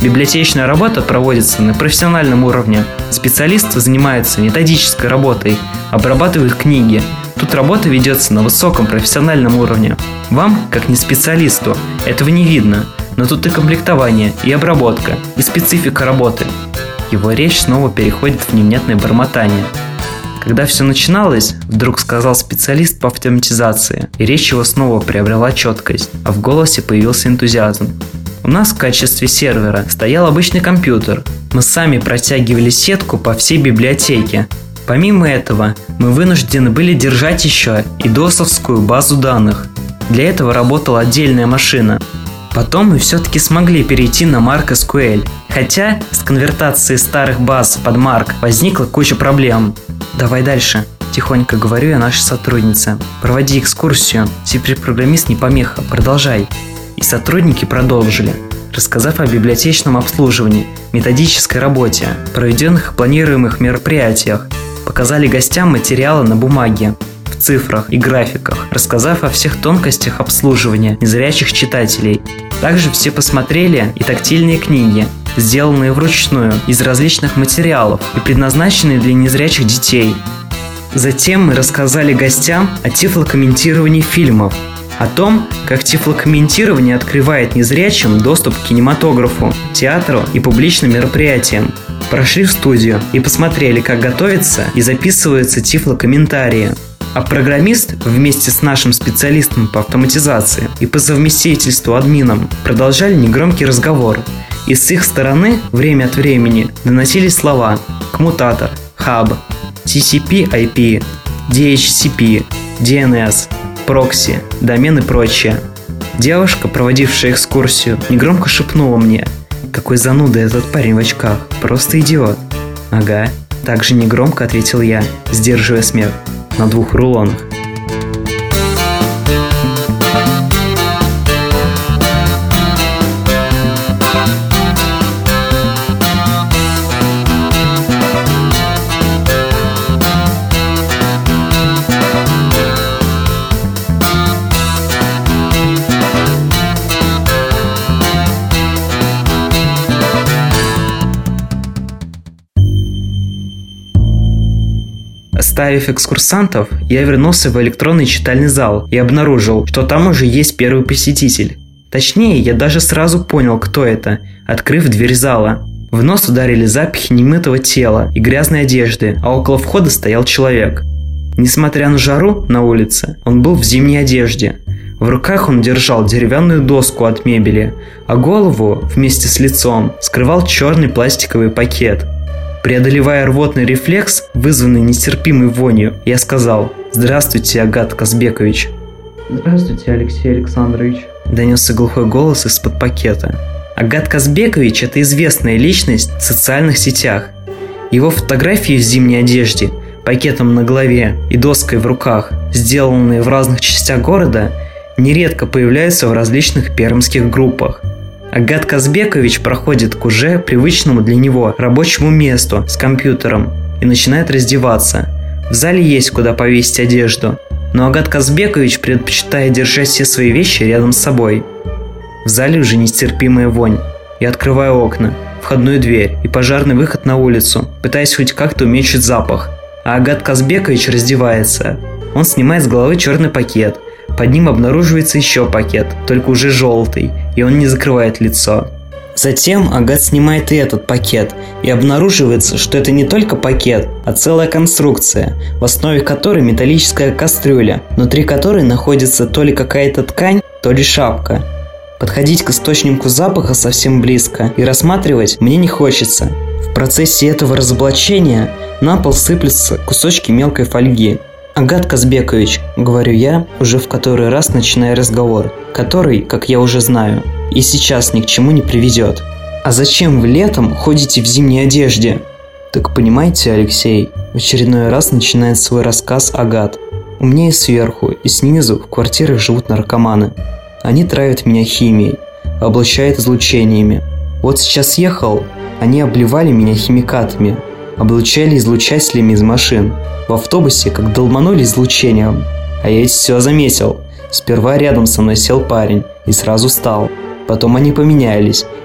Библиотечная работа проводится на профессиональном уровне. Специалисты занимаются методической работой, обрабатывают книги. Тут работа ведется на высоком профессиональном уровне. Вам, как не специалисту, этого не видно, но тут и комплектование, и обработка, и специфика работы. Его речь снова переходит в невнятное бормотание. Когда все начиналось, вдруг сказал специалист по автоматизации, и речь его снова приобрела четкость, а в голосе появился энтузиазм. У нас в качестве сервера стоял обычный компьютер. Мы сами протягивали сетку по всей библиотеке. Помимо этого, мы вынуждены были держать еще и досовскую базу данных. Для этого работала отдельная машина. Потом мы все-таки смогли перейти на MarkSQL, хотя с конвертацией старых баз под Mark возникла куча проблем. «Давай дальше», – тихонько говорю я нашей сотруднице. «Проводи экскурсию, теперь программист не помеха, продолжай». И сотрудники продолжили, рассказав о библиотечном обслуживании, методической работе, проведенных и планируемых мероприятиях. Показали гостям материалы на бумаге, в цифрах и графиках, рассказав о всех тонкостях обслуживания незрячих читателей. Также все посмотрели и тактильные книги, сделанные вручную из различных материалов и предназначенные для незрячих детей. Затем мы рассказали гостям о тифлокомментировании фильмов, о том, как тифлокомментирование открывает незрячим доступ к кинематографу, театру и публичным мероприятиям. Прошли в студию и посмотрели, как готовятся и записываются тифлокомментарии. А программист вместе с нашим специалистом по автоматизации и по совместительству админом продолжали негромкий разговор. И с их стороны время от времени доносились слова коммутатор, хаб, ти си пи ай пи, ди эйч си пи, ди эн эс, прокси, домен и прочее. Девушка, проводившая экскурсию, негромко шепнула мне: «Какой зануда этот парень в очках, просто идиот». «Ага», также негромко ответил я, сдерживая смех, на двух рулонах. Оставив экскурсантов, я вернулся в электронный читальный зал и обнаружил, что там уже есть первый посетитель. Точнее, я даже сразу понял, кто это, открыв дверь зала. В нос ударили запахи немытого тела и грязной одежды, а около входа стоял человек. Несмотря на жару на улице, он был в зимней одежде. В руках он держал деревянную доску от мебели, а голову вместе с лицом скрывал черный пластиковый пакет. Преодолевая рвотный рефлекс, вызванный нестерпимой вонью, я сказал: «Здравствуйте, Агат Казбекович». «Здравствуйте, Алексей Александрович», – донесся глухой голос из-под пакета. Агат Казбекович – это известная личность в социальных сетях. Его фотографии в зимней одежде, пакетом на голове и доской в руках, сделанные в разных частях города, нередко появляются в различных пермских группах. Агат Казбекович проходит к уже привычному для него рабочему месту с компьютером и начинает раздеваться. В зале есть куда повесить одежду, но Агат Казбекович предпочитает держать все свои вещи рядом с собой. В зале уже нестерпимая вонь. Я открываю окна, входную дверь и пожарный выход на улицу, пытаясь хоть как-то уменьшить запах. А Агат Казбекович раздевается. Он снимает с головы черный пакет. Под ним обнаруживается еще пакет, только уже желтый, и он не закрывает лицо. Затем Агат снимает и этот пакет, и обнаруживается, что это не только пакет, а целая конструкция, в основе которой металлическая кастрюля, внутри которой находится то ли какая-то ткань, то ли шапка. Подходить к источнику запаха совсем близко и рассматривать мне не хочется. В процессе этого разоблачения на пол сыплются кусочки мелкой фольги. «Агат Казбекович», — говорю я, уже в который раз начиная разговор, который, как я уже знаю, и сейчас ни к чему не приведет. «А зачем вы летом ходите в зимней одежде?» «Так понимаете, Алексей», — в очередной раз начинает свой рассказ Агат. «У меня и сверху, и снизу в квартирах живут наркоманы. Они травят меня химией, облучают излучениями. Вот сейчас ехал, они обливали меня химикатами, облучали излучателями из машин. В автобусе как долманули излучением. А я ведь все заметил. Сперва рядом со мной сел парень и сразу встал. Потом они поменялись,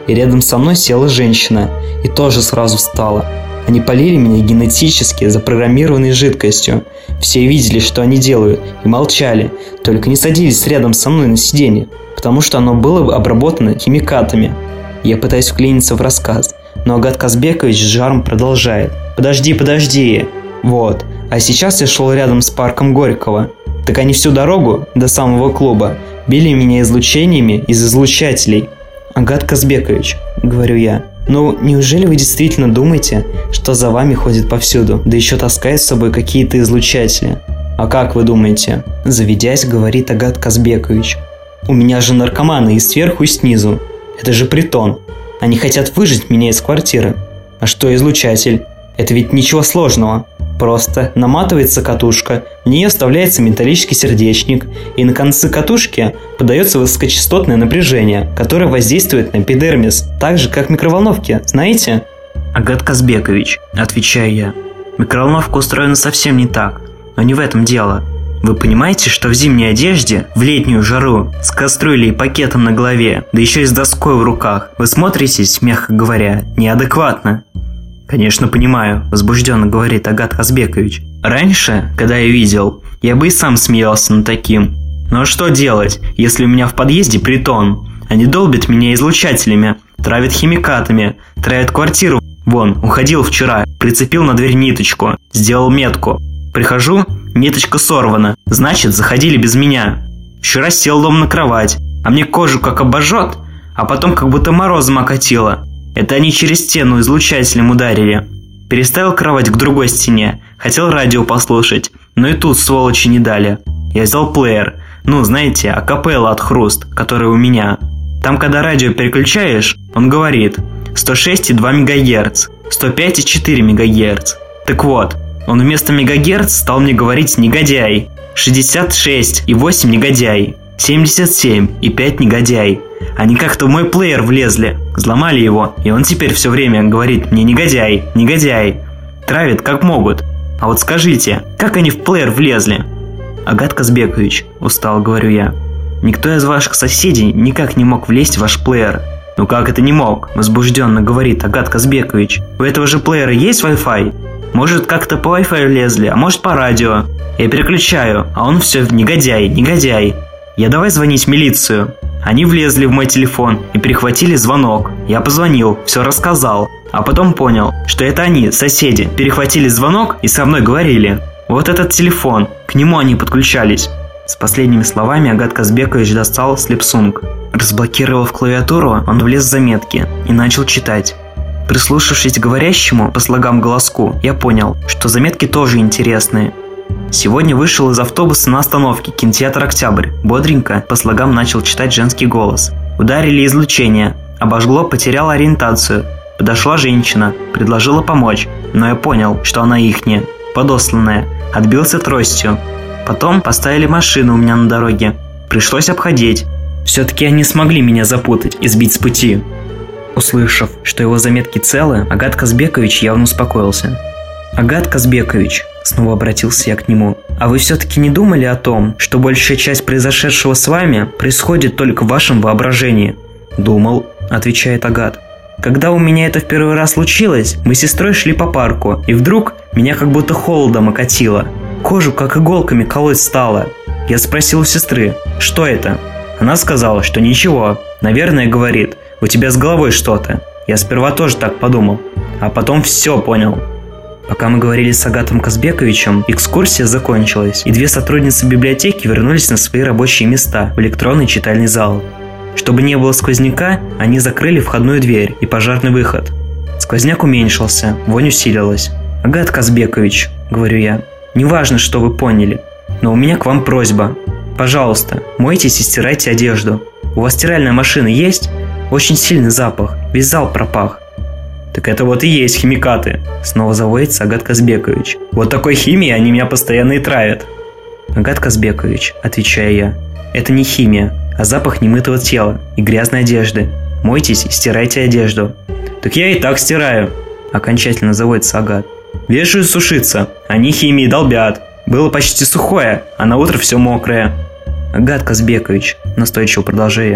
и рядом со мной села женщина и тоже сразу встала. Они полили меня генетически запрограммированной жидкостью. Все видели, что они делают, и молчали, только не садились рядом со мной на сиденье, потому что оно было обработано химикатами. Я пытаюсь вклиниться в рассказ, но Агат Казбекович с жаром продолжает. «Подожди, подожди!» Вот, а сейчас я шел рядом с парком Горького. Так они всю дорогу до самого клуба били меня излучениями из излучателей. «Агат Казбекович», — говорю я, — «ну, неужели вы действительно думаете, что за вами ходит повсюду, да еще таскает с собой какие-то излучатели?» «А как вы думаете?» — заведясь, говорит Агат Казбекович. «У меня же наркоманы и сверху, и снизу. Это же притон. Они хотят выжить меня из квартиры. А что излучатель? Это ведь ничего сложного. Просто наматывается катушка, в нее вставляется металлический сердечник, и на концы катушки подается высокочастотное напряжение, которое воздействует на эпидермис, так же, как микроволновки, знаете?» «Агат Казбекович», – отвечаю я, – «микроволновка устроена совсем не так, но не в этом дело. Вы понимаете, что в зимней одежде, в летнюю жару, с кастрюлей и пакетом на голове, да еще и с доской в руках, вы смотритесь, мягко говоря, неадекватно?» «Конечно, понимаю», – возбужденно говорит Агат Казбекович. «Раньше, когда я видел, я бы и сам смеялся над таким. Но что делать, если у меня в подъезде притон? Они долбят меня излучателями, травят химикатами, травят квартиру. Вон, уходил вчера, прицепил на дверь ниточку, сделал метку. Прихожу, ниточка сорвана, значит, заходили без меня. Вчера сел дома на кровать, а мне кожу как обожжет, а потом как будто морозом окатило. Это они через стену излучателем ударили. Переставил кровать к другой стене, хотел радио послушать, но и тут сволочи не дали. Я взял плеер, ну знаете, акапелла от Хруст, который у меня. Там, когда радио переключаешь, он говорит сто шесть и два мегагерца, сто пять и четыре мегагерца. Так вот, он вместо мегагерц стал мне говорить негодяй, шестьдесят шесть и восемь негодяй, семьдесят семь и пять негодяй. Они как-то в мой плеер влезли, взломали его, и он теперь все время говорит мне негодяй, негодяй. Травят как могут. А вот скажите, как они в плеер влезли?» «Агат Казбекович», устало говорю я, — «никто из ваших соседей никак не мог влезть в ваш плеер». «Ну как это не мог?» – возбужденно говорит Агат Казбекович. «У этого же плеера есть Wi-Fi? Может, как-то по Wi-Fi влезли, а может по радио. Я переключаю, а он все негодяй, негодяй. Я давай звонить в милицию. Они влезли в мой телефон и перехватили звонок. Я позвонил, все рассказал. А потом понял, что это они, соседи, перехватили звонок и со мной говорили. Вот этот телефон, к нему они подключались». С последними словами Агат Казбекович достал слепсунг. Разблокировав клавиатуру, он влез в заметки и начал читать. Прислушавшись к говорящему по слогам голоску, я понял, что заметки тоже интересные. Сегодня вышел из автобуса на остановке кинотеатр «Октябрь». Бодренько по слогам начал читать женский голос. Ударили излучение. Обожгло, потерял ориентацию. Подошла женщина, предложила помочь, но я понял, что она ихняя, подосланная. Отбился тростью. Потом поставили машину у меня на дороге. Пришлось обходить. Все-таки они смогли меня запутать и сбить с пути. Услышав, что его заметки целы, Агат Казбекович явно успокоился. «Агат Казбекович», — снова обратился я к нему, — «а вы все-таки не думали о том, что большая часть произошедшего с вами происходит только в вашем воображении?» «Думал», — отвечает Агат. «Когда у меня это в первый раз случилось, мы с сестрой шли по парку, и вдруг меня как будто холодом окатило. Кожу как иголками колоть стало. Я спросил у сестры, что это? Она сказала, что ничего. Наверное, говорит, у тебя с головой что-то. Я сперва тоже так подумал, а потом все понял». Пока мы говорили с Агатом Казбековичем, экскурсия закончилась, и две сотрудницы библиотеки вернулись на свои рабочие места в электронный читальный зал. Чтобы не было сквозняка, они закрыли входную дверь и пожарный выход. Сквозняк уменьшился, вонь усилилась. «Агат Казбекович», — говорю я, — «неважно, что вы поняли, но у меня к вам просьба. Пожалуйста, мойтесь и стирайте одежду. У вас стиральная машина есть? Очень сильный запах, весь зал пропах». «Так это вот и есть химикаты», — снова заводится Агат Казбекович. «Вот такой химией они меня постоянно и травят». «Агат Казбекович», — отвечаю я, — «это не химия, а запах немытого тела и грязной одежды. Мойтесь и стирайте одежду». «Так я и так стираю», — окончательно заводится Агат. «Вешаю сушиться, они химией долбят. Было почти сухое, а на утро все мокрое». «Агат Казбекович», — настойчиво продолжаю я,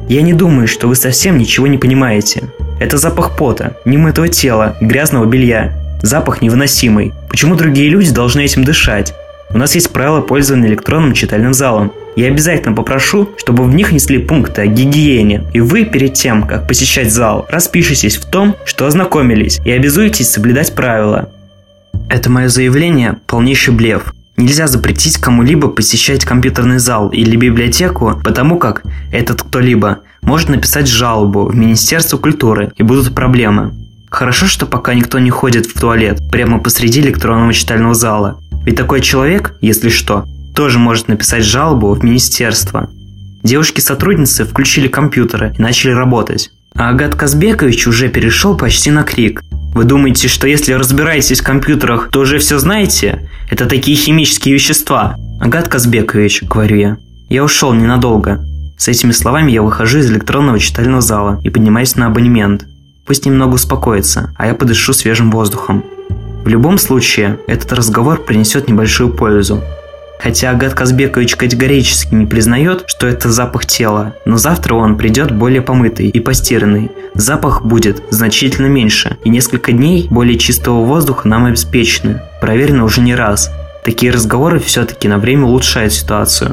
Я не думаю, что вы совсем ничего не понимаете. Это запах пота, немытого тела и грязного белья. Запах невыносимый. Почему другие люди должны этим дышать? У нас есть правила пользования электронным читальным залом. Я обязательно попрошу, чтобы в них несли пункты о гигиене. И вы, перед тем, как посещать зал, распишитесь в том, что ознакомились, и обязуетесь соблюдать правила. Это мое заявление – полнейший блеф. Нельзя запретить кому-либо посещать компьютерный зал или библиотеку, потому как этот кто-либо может написать жалобу в Министерство культуры, и будут проблемы. Хорошо, что пока никто не ходит в туалет прямо посреди электронного читального зала. Ведь такой человек, если что, тоже может написать жалобу в министерство. Девушки-сотрудницы включили компьютеры и начали работать. А Агат Казбекович уже перешел почти на крик. Вы думаете, что если разбираетесь в компьютерах, то уже все знаете? Это такие химические вещества. Агат Казбекович, говорю я. Я ушел ненадолго. С этими словами я выхожу из электронного читального зала и поднимаюсь на абонемент. Пусть немного успокоится, а я подышу свежим воздухом. В любом случае, этот разговор принесет небольшую пользу. Хотя Агат Казбекович категорически не признает, что это запах тела, но завтра он придет более помытый и постиранный. Запах будет значительно меньше, и несколько дней более чистого воздуха нам обеспечены. Проверено уже не раз. Такие разговоры все-таки на время улучшают ситуацию.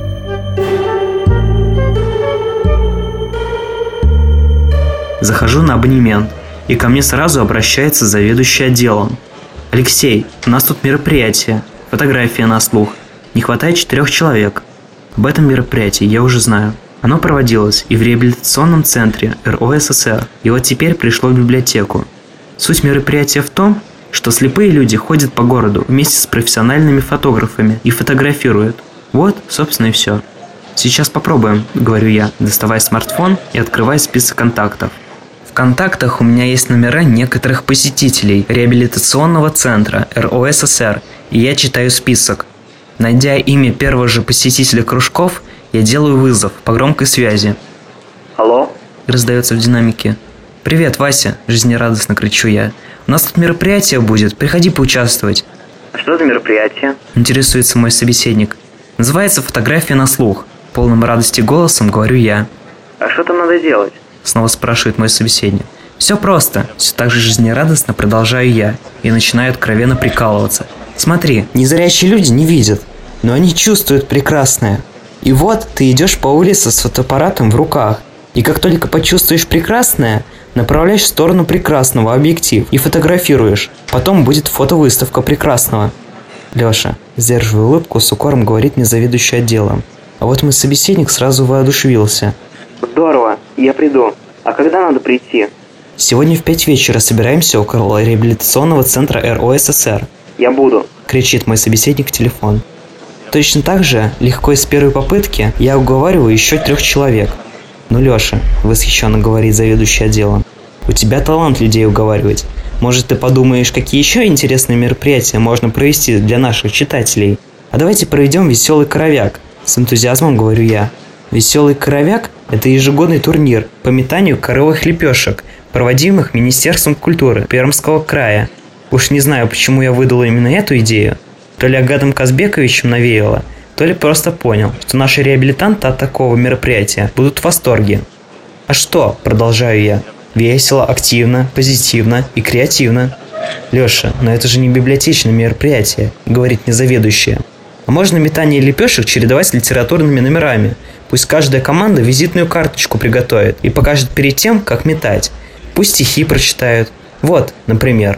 Захожу на абонемент, и ко мне сразу обращается заведующий отделом. «Алексей, у нас тут мероприятие, фотография на слух. Не хватает четырех человек». Об этом мероприятии я уже знаю. Оно проводилось и в реабилитационном центре эр о эс эс эр, и вот теперь пришло в библиотеку. Суть мероприятия в том, что слепые люди ходят по городу вместе с профессиональными фотографами и фотографируют. Вот, собственно, и все. «Сейчас попробуем», — говорю я, доставая смартфон и открывая список контактов. В контактах у меня есть номера некоторых посетителей реабилитационного центра эр о эс эс эр, и я читаю список. Найдя имя первого же посетителя кружков, я делаю вызов по громкой связи. «Алло?» — раздается в динамике. «Привет, Вася!» — жизнерадостно кричу я. «У нас тут мероприятие будет, приходи поучаствовать». «А что за мероприятие?» — интересуется мой собеседник. «Называется «Фотография на слух». Полным радости голосом говорю я. «А что там надо делать?» — снова спрашивает мой собеседник. «Все просто», — все так же жизнерадостно продолжаю я и начинаю откровенно прикалываться. «Смотри, незрячие люди не видят, но они чувствуют прекрасное. И вот ты идешь по улице с фотоаппаратом в руках, и как только почувствуешь прекрасное, направляешь в сторону прекрасного объектив и фотографируешь. Потом будет фотовыставка прекрасного». Леша, сдерживая улыбку, с укором говорит мне заведующий отделом. А вот мой собеседник сразу воодушевился. «Здорово, я приду. А когда надо прийти?» «Сегодня в пять вечера собираемся около реабилитационного центра эр о эс эс эр». «Я буду», — кричит мой собеседник в телефон. Точно так же, легко и с первой попытки, я уговариваю еще трех человек. «Ну, Леша», — восхищенно говорит заведующий отделом, — «у тебя талант людей уговаривать. Может, ты подумаешь, какие еще интересные мероприятия можно провести для наших читателей? А давайте проведем веселый коровяк». С энтузиазмом говорю я. Веселый коровяк – это ежегодный турнир по метанию коровых лепешек, проводимых Министерством культуры Пермского края. Уж не знаю, почему я выдал именно эту идею. То ли Агатом Казбековичем навеяло, то ли просто понял, что наши реабилитанты от такого мероприятия будут в восторге. «А что?» – продолжаю я. «Весело, активно, позитивно и креативно». «Леша, но это же не библиотечное мероприятие», – говорит мне заведующая. «А можно метание лепешек чередовать с литературными номерами? Пусть каждая команда визитную карточку приготовит и покажет перед тем, как метать. Пусть стихи прочитают. Вот, например».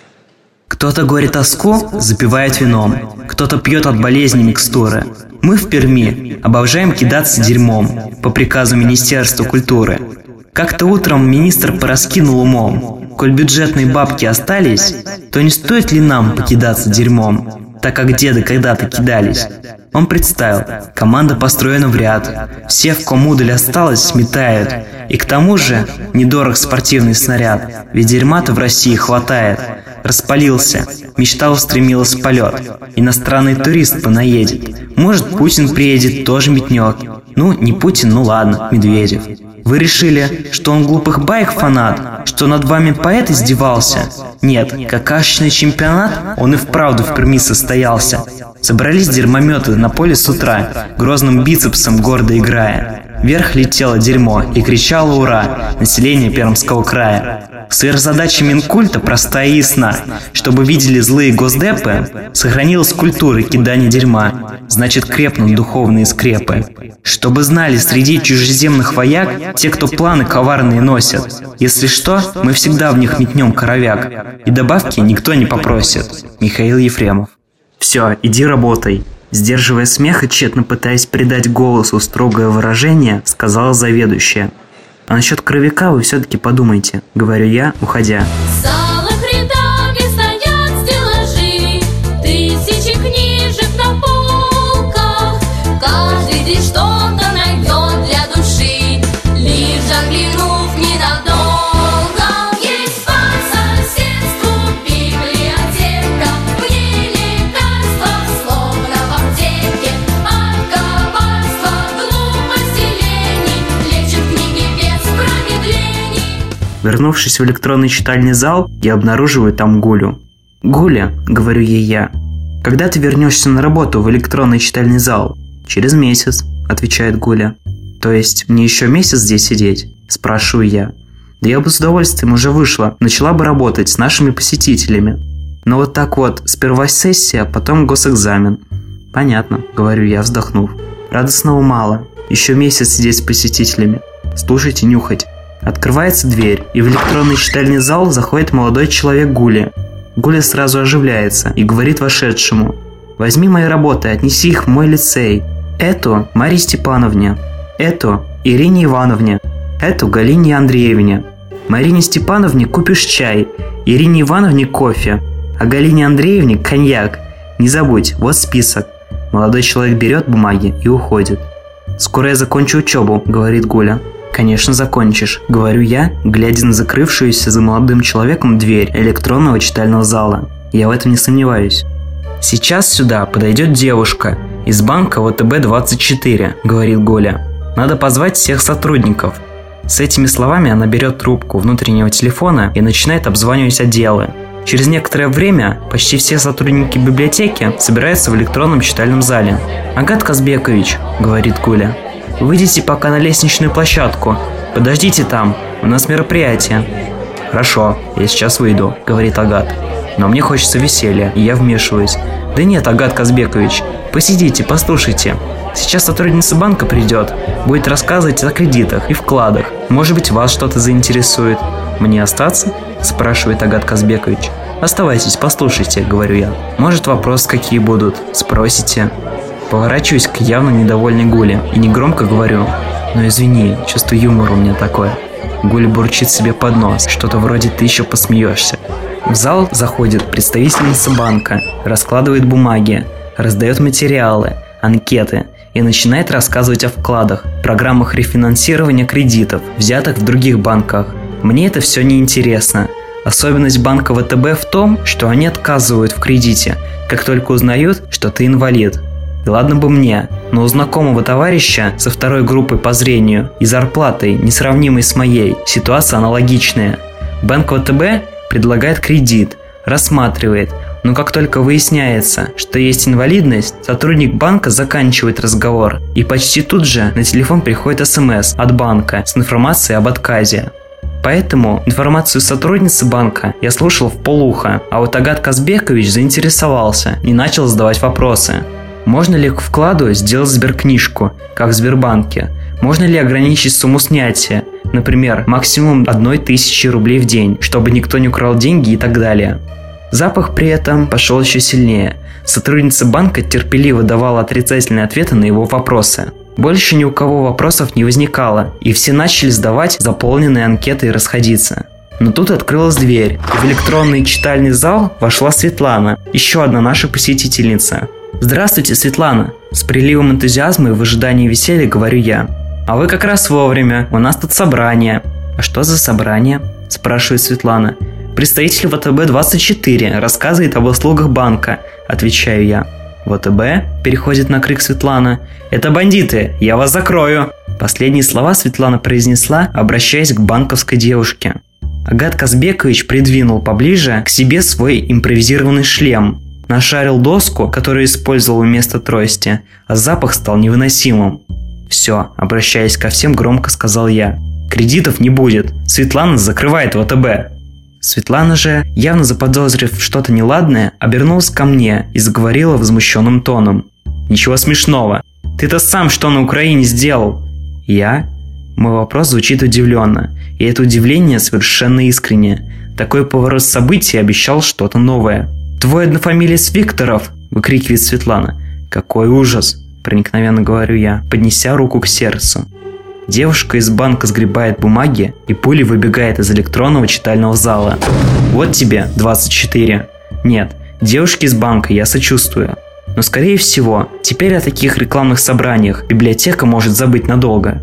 Кто-то горит тоску, запивает вином. Кто-то пьет от болезни микстуры. Мы в Перми обожаем кидаться дерьмом по приказу Министерства культуры. Как-то утром министр пораскинул умом. Коль бюджетные бабки остались, то не стоит ли нам покидаться дерьмом? Так как деды когда-то кидались. Он представил, команда построена в ряд, все, в ком удаль осталось, сметают. И к тому же недорог спортивный снаряд, ведь дерьма-то в России хватает. Распалился, мечта устремилась в полет. Иностранный турист понаедет. Может, Путин приедет, тоже метнет. Ну, не Путин, ну ладно, Медведев. Вы решили, что он глупых баек фанат? Что над вами поэт издевался? Нет, какашечный чемпионат, он и вправду в Перми состоялся. Собрались дерьмометы на поле с утра, грозным бицепсом гордо играя. Вверх летело дерьмо и кричало «Ура!» население Пермского края. Сверхзадача Минкульта простая и ясна. Чтобы видели злые госдепы, сохранилась культура кидания дерьма. Значит, крепнут духовные скрепы. Чтобы знали среди чужеземных вояк те, кто планы коварные носят. Если что, мы всегда в них метнем коровяк. И добавки никто не попросит. Михаил Ефремов. Все, иди работай. Сдерживая смех и тщетно пытаясь придать голосу строгое выражение, сказала заведующая. А насчет коровяка вы все-таки подумайте, говорю я, уходя. Вернувшись в электронный читальный зал, я обнаруживаю там Гулю. «Гуля», — говорю ей я, — «когда ты вернешься на работу в электронный читальный зал?» «Через месяц», — отвечает Гуля. «То есть мне еще месяц здесь сидеть?» — спрашиваю я. «Да я бы с удовольствием уже вышла, начала бы работать с нашими посетителями. Но вот так вот, сперва сессия, потом госэкзамен». «Понятно», — говорю я, вздохнув. «Радостного мало. Еще месяц сидеть с посетителями. Слушайте, нюхать». Открывается дверь, и в электронный читальный зал заходит молодой человек Гули. Гуля сразу оживляется и говорит вошедшему: «Возьми мои работы, отнеси их в мой лицей. Эту Марии Степановне, эту Ирине Ивановне, эту Галине Андреевне. Марине Степановне купишь чай, Ирине Ивановне кофе, а Галине Андреевне коньяк. Не забудь, вот список». Молодой человек берет бумаги и уходит. «Скоро я закончу учебу», — говорит Гуля. «Конечно, закончишь», — говорю я, глядя на закрывшуюся за молодым человеком дверь электронного читального зала. Я в этом не сомневаюсь. «Сейчас сюда подойдет девушка из банка вэ тэ бэ двадцать четыре», — говорит Гуля. «Надо позвать всех сотрудников». С этими словами она берет трубку внутреннего телефона и начинает обзванивать отделы. Через некоторое время почти все сотрудники библиотеки собираются в электронном читальном зале. «Агат Казбекович», — говорит Гуля, — «выйдите пока на лестничную площадку. Подождите там, у нас мероприятие». «Хорошо, я сейчас выйду», — говорит Агат. «Но мне хочется веселья, и я вмешиваюсь». «Да нет, Агат Казбекович, посидите, послушайте. Сейчас сотрудница банка придет, будет рассказывать о кредитах и вкладах. Может быть, вас что-то заинтересует». «Мне остаться?» — спрашивает Агат Казбекович. «Оставайтесь, послушайте», — говорю я. «Может, вопросы какие будут? Спросите». Поворачиваюсь к явно недовольной Гуле и негромко говорю: «Ну извини, чувство юмора у меня такое». Гуля бурчит себе под нос, что-то вроде «ты еще посмеешься». В зал заходит представительница банка, раскладывает бумаги, раздает материалы, анкеты и начинает рассказывать о вкладах, программах рефинансирования кредитов, взятых в других банках. Мне это все не интересно. Особенность банка вэ тэ бэ в том, что они отказывают в кредите, как только узнают, что ты инвалид. И ладно бы мне, но у знакомого товарища со второй группой по зрению и зарплатой, несравнимой с моей, ситуация аналогичная. Банк вэ тэ бэ предлагает кредит, рассматривает, но как только выясняется, что есть инвалидность, сотрудник банка заканчивает разговор, и почти тут же на телефон приходит смс от банка с информацией об отказе. Поэтому информацию сотрудницы банка я слушал вполуха, а вот Агат Казбекович заинтересовался и начал задавать вопросы. Можно ли к вкладу сделать сберкнижку, как в Сбербанке? Можно ли ограничить сумму снятия, например, максимум одной тысячи рублей в день, чтобы никто не украл деньги и так далее? Запах при этом пошел еще сильнее. Сотрудница банка терпеливо давала отрицательные ответы на его вопросы. Больше ни у кого вопросов не возникало, и все начали сдавать заполненные анкеты и расходиться. Но тут открылась дверь, и в электронный читальный зал вошла Светлана, еще одна наша посетительница. «Здравствуйте, Светлана!» С приливом энтузиазма и в ожидании веселья говорю я. «А вы как раз вовремя, у нас тут собрание». «А что за собрание?» – спрашивает Светлана. «Представитель вэ тэ бэ двадцать четыре рассказывает об услугах банка», – отвечаю я. «вэ тэ бэ?» – переходит на крик Светлана. «Это бандиты, я вас закрою!» Последние слова Светлана произнесла, обращаясь к банковской девушке. Агат Казбекович придвинул поближе к себе свой импровизированный шлем, нашарил доску, которую использовал вместо трости, а запах стал невыносимым. Все, обращаясь ко всем, громко сказал я. Кредитов не будет. Светлана закрывает ВТБ. Светлана же, явно заподозрив что-то неладное, обернулась ко мне и заговорила возмущенным тоном. Ничего смешного. Ты-то сам что на Украине сделал? Я? Мой вопрос звучит удивленно, и это удивление совершенно искреннее. Такой поворот событий обещал что-то новое. «Твой однофамилец Викторов!» – выкрикивает Светлана. «Какой ужас!» – проникновенно говорю я, поднеся руку к сердцу. Девушка из банка сгребает бумаги и пулей выбегает из электронного читального зала. Вот тебе двадцать четыре. Нет, девушке из банка я сочувствую. Но скорее всего, теперь о таких рекламных собраниях библиотека может забыть надолго.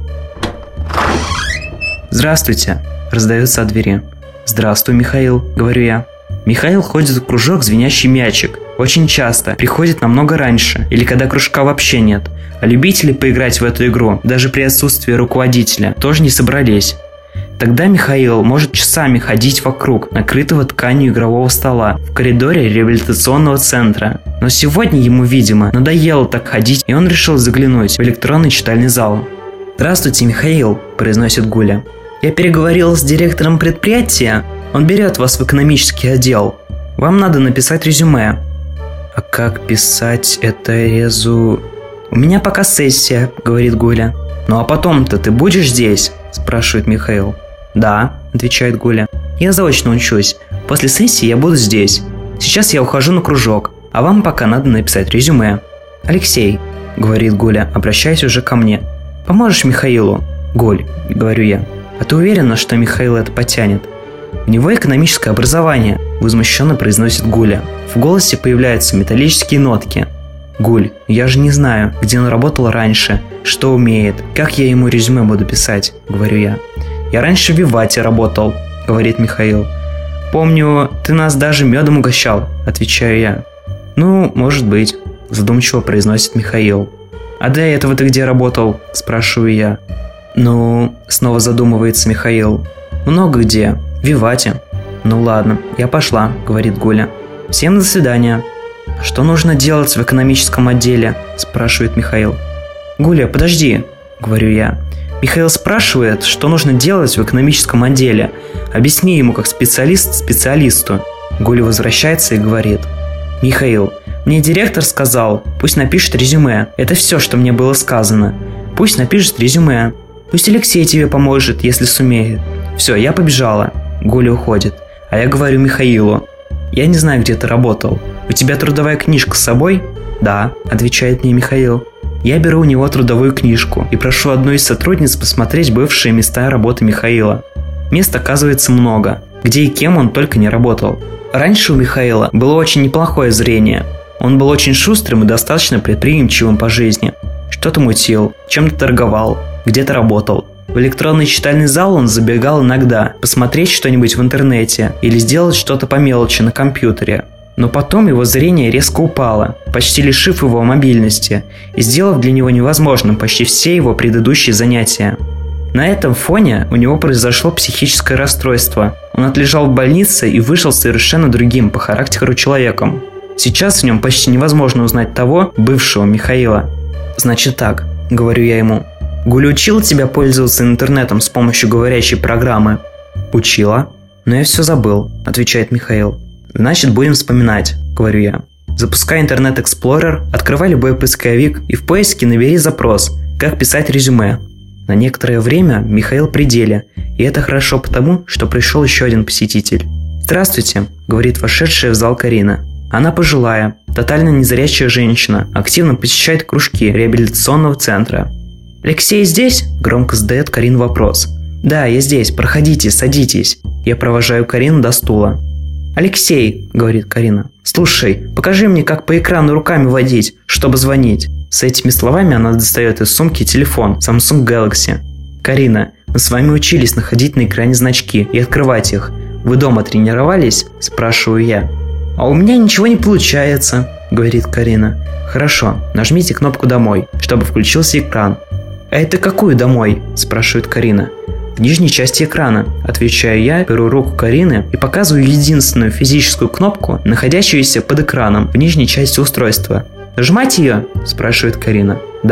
«Здравствуйте!» – раздается от двери. «Здравствуй, Михаил», – говорю я. Михаил ходит в кружок «Звенящий мячик». Очень часто, приходит намного раньше, или когда кружка вообще нет. А любители поиграть в эту игру, даже при отсутствии руководителя, тоже не собрались. Тогда Михаил может часами ходить вокруг накрытого тканью игрового стола в коридоре реабилитационного центра. Но сегодня ему, видимо, надоело так ходить, и он решил заглянуть в электронный читальный зал. «Здравствуйте, Михаил», – произносит Гуля. «Я переговорил с директором предприятия. Он берет вас в экономический отдел. Вам надо написать резюме». «А как писать это резу...» «У меня пока сессия», — говорит Гуля. «Ну а потом-то ты будешь здесь?» — спрашивает Михаил. «Да», — отвечает Гуля. «Я заочно учусь. После сессии я буду здесь. Сейчас я ухожу на кружок, а вам пока надо написать резюме». «Алексей», — говорит Гуля, обращаясь уже ко мне. «Поможешь Михаилу?» «Гуль», — говорю я. «А ты уверена, что Михаил это потянет?» «У него экономическое образование», – возмущенно произносит Гуля. В голосе появляются металлические нотки. «Гуль, я же не знаю, где он работал раньше, что умеет, как я ему резюме буду писать», – говорю я. «Я раньше в Вивате работал», – говорит Михаил. «Помню, ты нас даже медом угощал», – отвечаю я. «Ну, может быть», – задумчиво произносит Михаил. «А до этого ты где работал?» – спрашиваю я. «Ну», – снова задумывается Михаил. «Много где. В Вивате». «Ну ладно, я пошла», — говорит Гуля. «Всем до свидания». «Что нужно делать в экономическом отделе?» — спрашивает Михаил. «Гуля, подожди», — говорю я. «Михаил спрашивает, что нужно делать в экономическом отделе. Объясни ему как специалист специалисту». Гуля возвращается и говорит. «Михаил, мне директор сказал, пусть напишет резюме. Это все, что мне было сказано. Пусть напишет резюме. Пусть Алексей тебе поможет, если сумеет. Все, я побежала». Гуля уходит. А я говорю Михаилу. «Я не знаю, где ты работал. У тебя трудовая книжка с собой?» «Да», – отвечает мне Михаил. Я беру у него трудовую книжку и прошу одну из сотрудниц посмотреть бывшие места работы Михаила. Мест оказывается много, где и кем он только не работал. Раньше у Михаила было очень неплохое зрение. Он был очень шустрым и достаточно предприимчивым по жизни. Что-то мутил, чем-то торговал, где-то работал. В электронный читальный зал он забегал иногда, посмотреть что-нибудь в интернете или сделать что-то по мелочи на компьютере. Но потом его зрение резко упало, почти лишив его мобильности и сделав для него невозможным почти все его предыдущие занятия. На этом фоне у него произошло психическое расстройство. Он отлежал в больнице и вышел совершенно другим по характеру человеком. Сейчас в нем почти невозможно узнать того, бывшего Михаила. «Значит так», — говорю я ему. «Гуля учила тебя пользоваться интернетом с помощью говорящей программы?» «Учила. Но я все забыл», — отвечает Михаил. «Значит, будем вспоминать», — говорю я. Запускай Интернет Эксплорер, открывай любой поисковик и в поиске набери запрос «Как писать резюме». На некоторое время Михаил при деле, и это хорошо потому, что пришел еще один посетитель. «Здравствуйте», — говорит вошедшая в зал Карина. Она пожилая, тотально незрячая женщина, активно посещает кружки реабилитационного центра. «Алексей здесь?» – громко задает Карин вопрос. «Да, я здесь, проходите, садитесь». Я провожаю Карину до стула. «Алексей», – говорит Карина, – «слушай, покажи мне, как по экрану руками водить, чтобы звонить». С этими словами она достает из сумки телефон Samsung Galaxy. «Карина, мы с вами учились находить на экране значки и открывать их. Вы дома тренировались?» – спрашиваю я. «А у меня ничего не получается», – говорит Карина. «Хорошо, нажмите кнопку «Домой», чтобы включился экран». «А это какую «Домой»?» – спрашивает Карина. «В нижней части экрана», – отвечаю я, беру руку Карины и показываю единственную физическую кнопку, находящуюся под экраном в нижней части устройства. «Нажимать ее?» – спрашивает Карина. «Да»,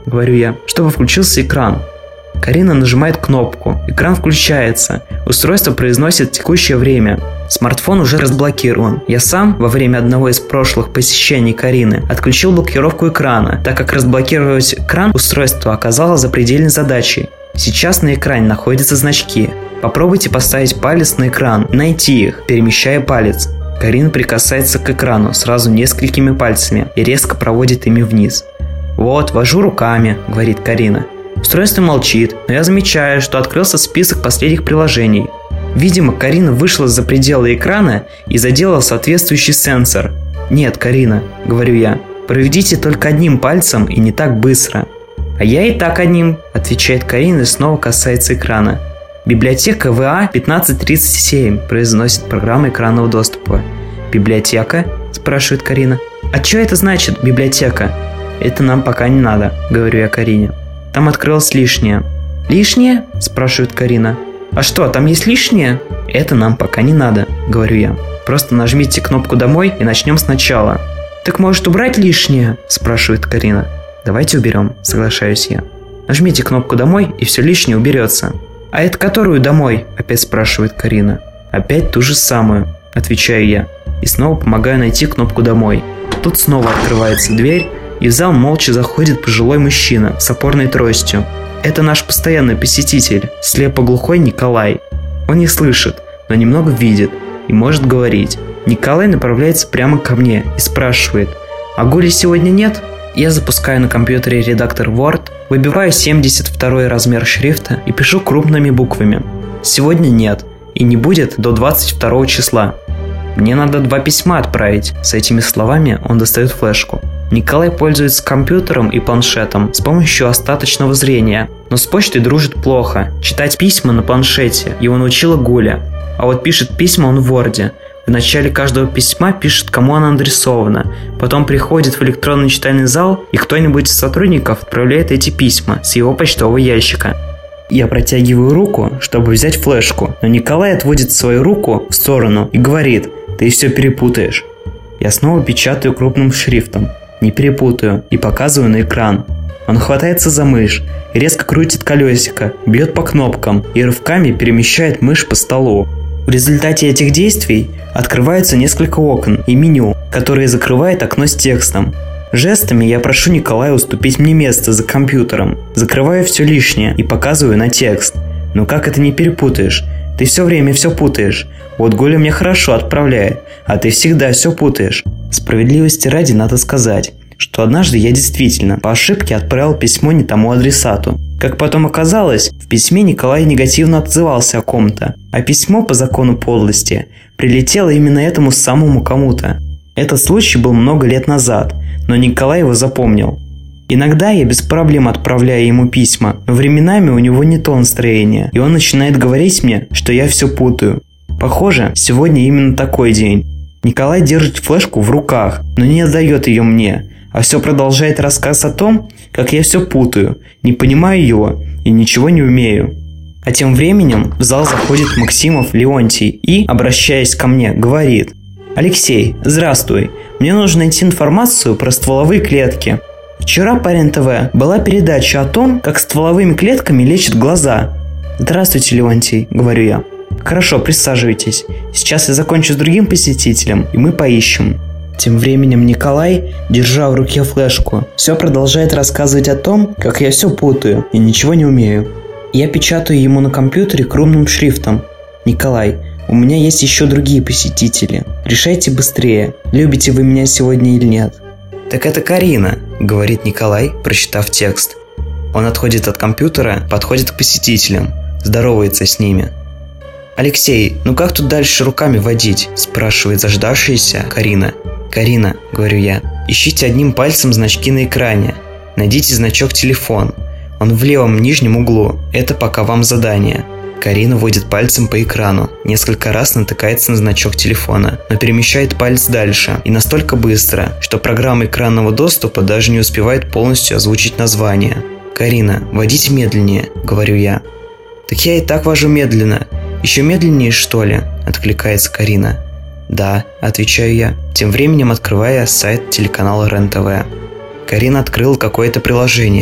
говорю я, чтобы включился экран. Карина нажимает кнопку, экран включается, устройство произносит текущее время. Смартфон уже разблокирован. Я сам во время одного из прошлых посещений Карины отключил блокировку экрана, так как разблокировать экран устройства оказалось запредельной задачей. Сейчас на экране находятся значки. Попробуйте поставить палец на экран и найти их, перемещая палец. Карина прикасается к экрану сразу несколькими пальцами и резко проводит ими вниз. «Вот, вожу руками», — говорит Карина. Устройство молчит, но я замечаю, что открылся список последних приложений. Видимо, Карина вышла за пределы экрана и задела соответствующий сенсор. «Нет, Карина», — говорю я, — «проведите только одним пальцем и не так быстро». «А я и так одним», — отвечает Карина и снова касается экрана. «Библиотека вэ а пятнадцать тридцать семь», — произносит программа экранного доступа. «Библиотека?» — спрашивает Карина. «А что это значит, библиотека?» «Это нам пока не надо», — говорю я Карине. «Там открылось лишнее». «Лишнее?» – спрашивает Карина. «А что, там есть лишнее?» «Это нам пока не надо», – говорю я. «Просто нажмите кнопку «Домой» и начнем сначала». «Так может убрать лишнее?» – спрашивает Карина. «Давайте уберем», – соглашаюсь я. «Нажмите кнопку «Домой» и все лишнее уберется». «А это которую «Домой»?» – опять спрашивает Карина. «Опять ту же самую», – отвечаю я. И снова помогаю найти кнопку «Домой». Тут снова открывается дверь, и в зал молча заходит пожилой мужчина с опорной тростью. Это наш постоянный посетитель, слепоглухой Николай. Он не слышит, но немного видит и может говорить. Николай направляется прямо ко мне и спрашивает: «А Гули сегодня нет?» Я запускаю на компьютере редактор Word, выбиваю семьдесят второй размер шрифта и пишу крупными буквами. «Сегодня нет и не будет до двадцать второго числа. Мне надо два письма отправить». С этими словами он достает флешку. Николай пользуется компьютером и планшетом с помощью остаточного зрения, но с почтой дружит плохо. Читать письма на планшете его научила Гуля, а вот пишет письма он в Word. В начале каждого письма пишет, кому оно адресовано, потом приходит в электронный читальный зал, и кто-нибудь из сотрудников отправляет эти письма с его почтового ящика. Я протягиваю руку, чтобы взять флешку, но Николай отводит свою руку в сторону и говорит: «Ты все перепутаешь». Я снова печатаю крупным шрифтом. Не перепутаю, и показываю на экран. Он хватается за мышь, резко крутит колесико, бьет по кнопкам и рывками перемещает мышь по столу. В результате этих действий открываются несколько окон и меню, которые закрывает окно с текстом. Жестами я прошу Николая уступить мне место за компьютером, закрываю все лишнее и показываю на текст. Но как это не перепутаешь? Ты все время все путаешь. Вот Гуля мне хорошо отправляет, а ты всегда все путаешь. Справедливости ради надо сказать, что однажды я действительно по ошибке отправил письмо не тому адресату. Как потом оказалось, в письме Николай негативно отзывался о ком-то, а письмо по закону подлости прилетело именно этому самому кому-то. Этот случай был много лет назад, но Николай его запомнил. Иногда я без проблем отправляю ему письма, но временами у него не то настроение, и он начинает говорить мне, что я все путаю. Похоже, сегодня именно такой день. Николай держит флешку в руках, но не отдает ее мне, а все продолжает рассказ о том, как я все путаю, не понимаю его и ничего не умею. А тем временем в зал заходит Максимов Леонтий и, обращаясь ко мне, говорит: «Алексей, здравствуй, мне нужно найти информацию про стволовые клетки. Вчера по эр эн тэ вэ была передача о том, как стволовыми клетками лечат глаза». «Здравствуйте, Леонтий», — говорю я. «Хорошо, присаживайтесь. Сейчас я закончу с другим посетителем, и мы поищем». Тем временем Николай, держа в руке флешку, все продолжает рассказывать о том, как я все путаю и ничего не умею. Я печатаю ему на компьютере крупным шрифтом: «Николай, у меня есть еще другие посетители. Решайте быстрее, любите вы меня сегодня или нет». «Так это Карина», — говорит Николай, прочитав текст. Он отходит от компьютера, подходит к посетителям, здоровается с ними. «Алексей, ну как тут дальше руками водить?» – спрашивает заждавшаяся Карина. «Карина», – говорю я, – «ищите одним пальцем значки на экране. Найдите значок «Телефон». Он в левом нижнем углу. Это пока вам задание». Карина водит пальцем по экрану, несколько раз натыкается на значок телефона, но перемещает палец дальше и настолько быстро, что программа экранного доступа даже не успевает полностью озвучить название. «Карина, водите медленнее», – говорю я. «Так я и так вожу медленно. Еще медленнее, что ли?» – откликается Карина. «Да», – отвечаю я, тем временем открывая сайт телеканала эр эн тэ вэ. Карина открыла какое-то приложение.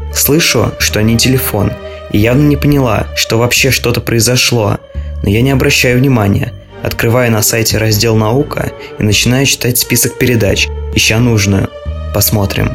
Слышу, что не телефон, и явно не поняла, что вообще что-то произошло, но я не обращаю внимания. Открываю на сайте раздел «Наука» и начинаю читать список передач, ища нужную. Посмотрим.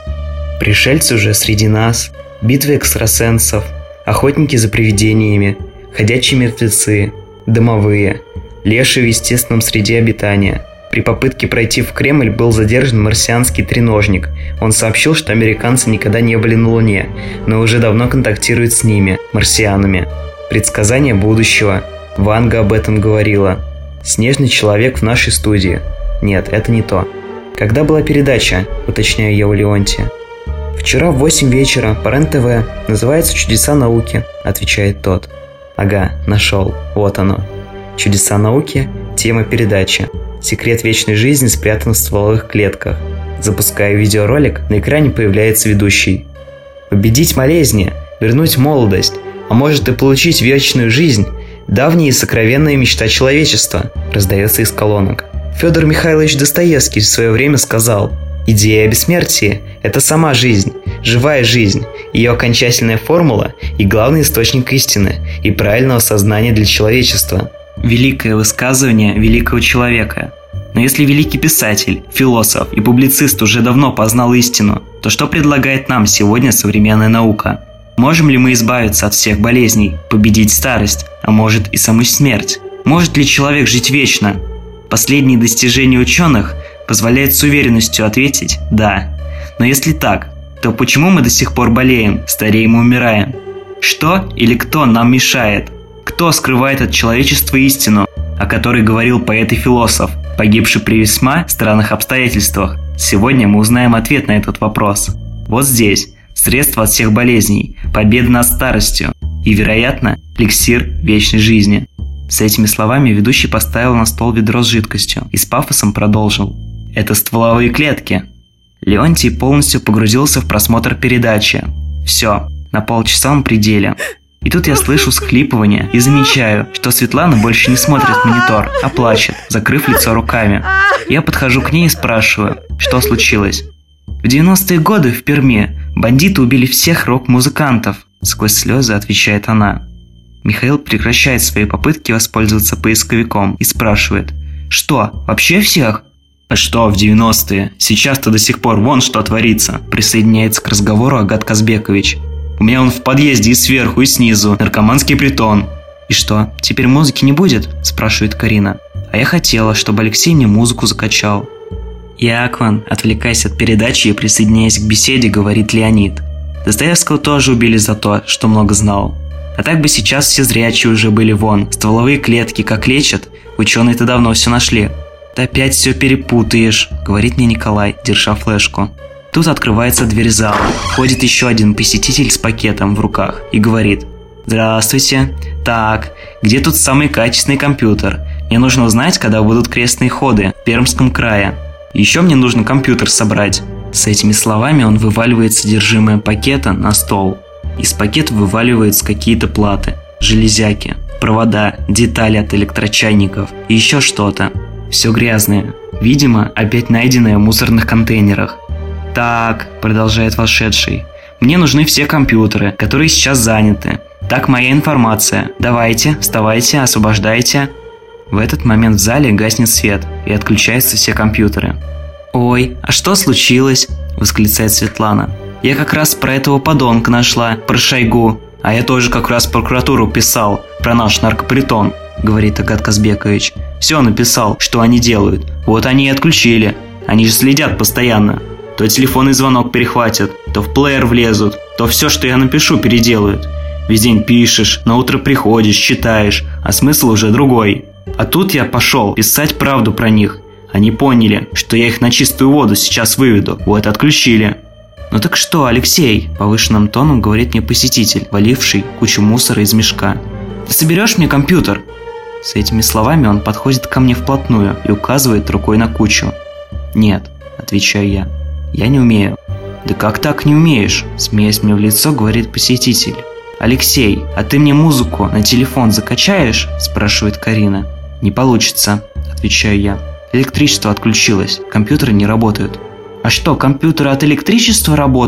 Пришельцы уже среди нас, битвы экстрасенсов, охотники за привидениями, ходячие мертвецы, домовые, леши в естественном среде обитания. При попытке пройти в Кремль был задержан марсианский треножник. Он сообщил, что американцы никогда не были на Луне, но уже давно контактируют с ними, марсианами. Предсказание будущего. Ванга об этом говорила. Снежный человек в нашей студии. Нет, это не то. Когда была передача, уточняю я у Леонтия. Вчера в восемь вечера по РЕН-ТВ. Называется «Чудеса науки», отвечает тот. Ага, нашел. Вот оно. «Чудеса науки», тема передачи. Секрет вечной жизни спрятан в стволовых клетках. Запускаю видеоролик, на экране появляется ведущий. Победить болезни, вернуть молодость, а может и получить вечную жизнь – давняя и сокровенная мечта человечества, раздается из колонок. Федор Михайлович Достоевский в свое время сказал: идея о бессмертии – это сама жизнь, живая жизнь, ее окончательная формула и главный источник истины и правильного сознания для человечества. Великое высказывание великого человека. Но если великий писатель, философ и публицист уже давно познал истину, то что предлагает нам сегодня современная наука? Можем ли мы избавиться от всех болезней, победить старость, а может и саму смерть? Может ли человек жить вечно? Последние достижения ученых позволяют с уверенностью ответить «да». Но если так, то почему мы до сих пор болеем, стареем и умираем? Что или кто нам мешает? Кто скрывает от человечества истину, о которой говорил поэт и философ, погибший при весьма странных обстоятельствах? Сегодня мы узнаем ответ на этот вопрос. Вот здесь. Средство от всех болезней, победа над старостью и, вероятно, эликсир вечной жизни. С этими словами ведущий поставил на стол ведро с жидкостью и с пафосом продолжил. Это стволовые клетки. Леонтий полностью погрузился в просмотр передачи. Все, на полчасовом пределе. И тут я слышу всхлипывание и замечаю, что Светлана больше не смотрит в монитор, а плачет, закрыв лицо руками. Я подхожу к ней и спрашиваю, что случилось. В девяностые годы в Перми бандиты убили всех рок-музыкантов, сквозь слезы отвечает она. Михаил прекращает свои попытки воспользоваться поисковиком и спрашивает: что, вообще всех? А что в девяностые? Сейчас-то до сих пор вон что творится, присоединяется к разговору Агат Казбекович. У меня он в подъезде и сверху, и снизу, наркоманский притон. И что, теперь музыки не будет? Спрашивает Карина. А я хотела, чтобы Алексей мне музыку закачал. Иакван, отвлекаясь от передачи и присоединяясь к беседе, говорит Леонид. Достоевского тоже убили за то, что много знал. А так бы сейчас все зрячие уже были вон, стволовые клетки как лечат, ученые-то давно все нашли. Ты опять все перепутаешь, говорит мне Николай, держа флешку. Тут открывается дверь зала, входит еще один посетитель с пакетом в руках и говорит: здравствуйте, так, где тут самый качественный компьютер? Мне нужно узнать, когда будут крестные ходы в Пермском крае. Еще мне нужно компьютер собрать. С этими словами он вываливает содержимое пакета на стол. Из пакета вываливаются какие-то платы, железяки, провода, детали от электрочайников и еще что-то. Все грязное. Видимо, опять найденное в мусорных контейнерах. Так, продолжает вошедший, мне нужны все компьютеры, которые сейчас заняты. Так, моя информация. Давайте, вставайте, освобождайте. В этот момент в зале гаснет свет и отключаются все компьютеры. «Ой, а что случилось?» – восклицает Светлана. «Я как раз про этого подонка нашла, про Шойгу. А я тоже как раз в прокуратуру писал про наш наркопритон», – говорит Агат Казбекович. «Все написал, что они делают. Вот они и отключили. Они же следят постоянно. То телефонный звонок перехватят, то в плеер влезут, то все, что я напишу, переделают. Весь день пишешь, на утро приходишь, читаешь, а смысл уже другой. А тут я пошел писать правду про них. Они поняли, что я их на чистую воду сейчас выведу. Вот отключили». «Ну так что, Алексей?» – повышенным тоном говорит мне посетитель, валивший кучу мусора из мешка. «Ты соберешь мне компьютер?» С этими словами он подходит ко мне вплотную и указывает рукой на кучу. «Нет», – отвечаю я, – «я не умею». «Да как так не умеешь?» – смеясь мне в лицо, говорит посетитель. «Алексей, а ты мне музыку на телефон закачаешь?» – спрашивает Карина. «Не получится», – отвечаю я. «Электричество отключилось, компьютеры не работают». «А что, компьютеры от электричества работают?»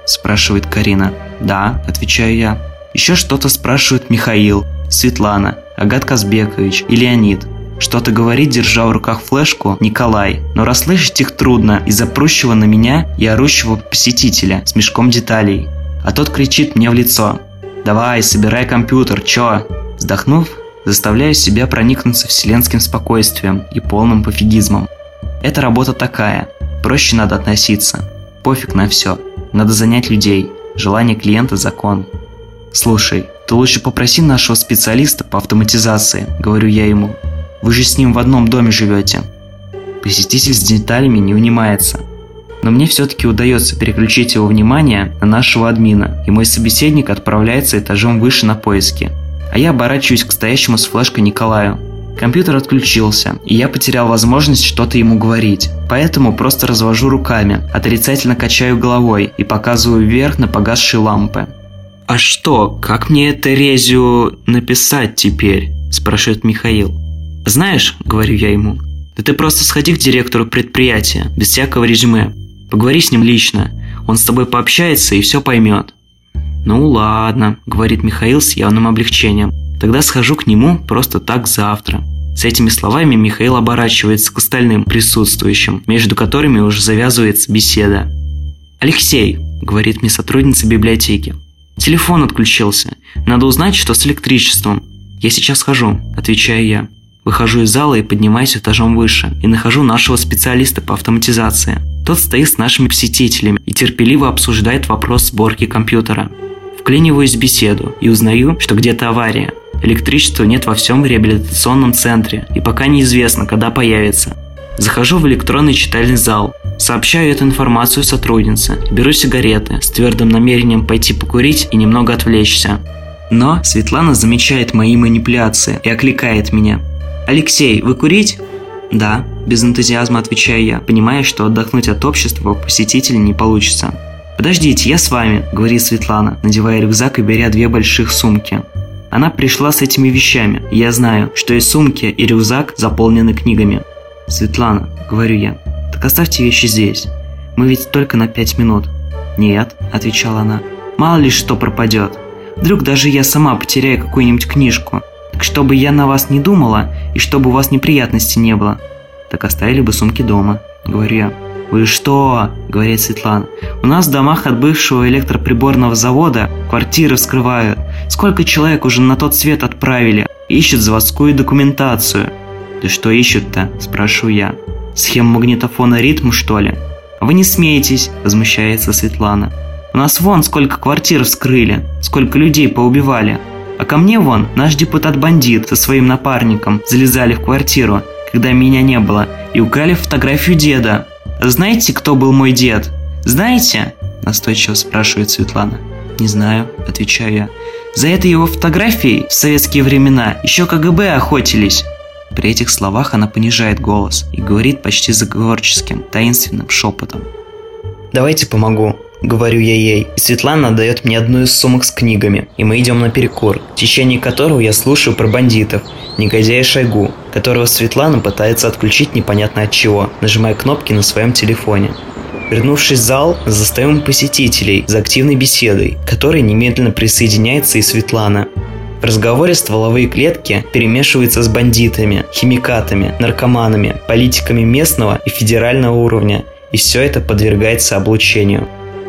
– спрашивает Карина. «Да», – отвечаю я. Еще что-то спрашивают Михаил, Светлана, Агат Казбекович и Леонид. Что-то говорит, держа в руках флешку, Николай, но расслышать их трудно из-за прущего на меня и орущего посетителя с мешком деталей. А тот кричит мне в лицо: «Давай, собирай компьютер, чё?» Вздохнув, заставляю себя проникнуться вселенским спокойствием и полным пофигизмом. Эта работа такая, проще надо относиться. Пофиг на все, надо занять людей, желание клиента – закон. «Слушай, ты лучше попроси нашего специалиста по автоматизации», – говорю я ему. «Вы же с ним в одном доме живете». Посетитель с деталями не унимается. Но мне все-таки удается переключить его внимание на нашего админа, и мой собеседник отправляется этажом выше на поиски. А я оборачиваюсь к стоящему с флешкой Николаю. Компьютер отключился, и я потерял возможность что-то ему говорить. Поэтому просто развожу руками, отрицательно качаю головой и показываю вверх на погасшие лампы. «А что, как мне это резю написать теперь?» – спрашивает Михаил. «Знаешь, – говорю я ему, – да ты просто сходи к директору предприятия, без всякого резюме. Поговори с ним лично, он с тобой пообщается и все поймет». «Ну ладно», – говорит Михаил с явным облегчением. «Тогда схожу к нему просто так завтра». С этими словами Михаил оборачивается к остальным присутствующим, между которыми уже завязывается беседа. «Алексей», – говорит мне сотрудница библиотеки, – «телефон отключился. Надо узнать, что с электричеством». «Я сейчас схожу», – отвечаю я. Выхожу из зала и поднимаюсь этажом выше, и нахожу нашего специалиста по автоматизации. Тот стоит с нашими посетителями и терпеливо обсуждает вопрос сборки компьютера. Вклиниваюсь в беседу и узнаю, что где-то авария. Электричества нет во всем реабилитационном центре, и пока неизвестно, когда появится. Захожу в электронный читальный зал, сообщаю эту информацию сотруднице, беру сигареты с твердым намерением пойти покурить и немного отвлечься. Но Светлана замечает мои манипуляции и окликает меня. «Алексей, вы курить?» «Да», – без энтузиазма отвечаю я, понимая, что отдохнуть от общества у посетителей не получится. «Подождите, я с вами», – говорит Светлана, надевая рюкзак и беря две больших сумки. Она пришла с этими вещами, и я знаю, что и сумки, и рюкзак заполнены книгами. «Светлана», – говорю я, – «так оставьте вещи здесь. Мы ведь только на пять минут». «Нет», – отвечала она, – «мало ли что пропадет. Вдруг даже я сама потеряю какую-нибудь книжку. Так чтобы я на вас не думала, и чтобы у вас неприятностей не было». «Так оставили бы сумки дома», – говорю я. «Вы что?» – говорит Светлана. «У нас в домах от бывшего электроприборного завода квартиры вскрывают. Сколько человек уже на тот свет отправили? Ищут заводскую документацию». «Да что ищут-то?» – спрашиваю я. «Схему магнитофона ритм, что ли?» «Вы не смеетесь», – возмущается Светлана. «У нас вон сколько квартир вскрыли, сколько людей поубивали. А ко мне вон наш депутат-бандит со своим напарником залезали в квартиру, когда меня не было, и украли фотографию деда. Знаете, кто был мой дед? Знаете?» – настойчиво спрашивает Светлана. «Не знаю», – отвечаю я. «За этой его фотографией в советские времена еще ка гэ бэ охотились». При этих словах она понижает голос и говорит почти заговорческим, таинственным шепотом. «Давайте помогу», – говорю я ей, и Светлана дает мне одну из сумок с книгами, и мы идем на перекур, в течение которого я слушаю про бандитов, негодяя Шойгу, которого Светлана пытается отключить непонятно от чего, нажимая кнопки на своем телефоне. Вернувшись в зал, застаем посетителей за активной беседой, к которой немедленно присоединяется и Светлана. В разговоре стволовые клетки перемешиваются с бандитами, химикатами, наркоманами, политиками местного и федерального уровня, и все это подвергается облучению.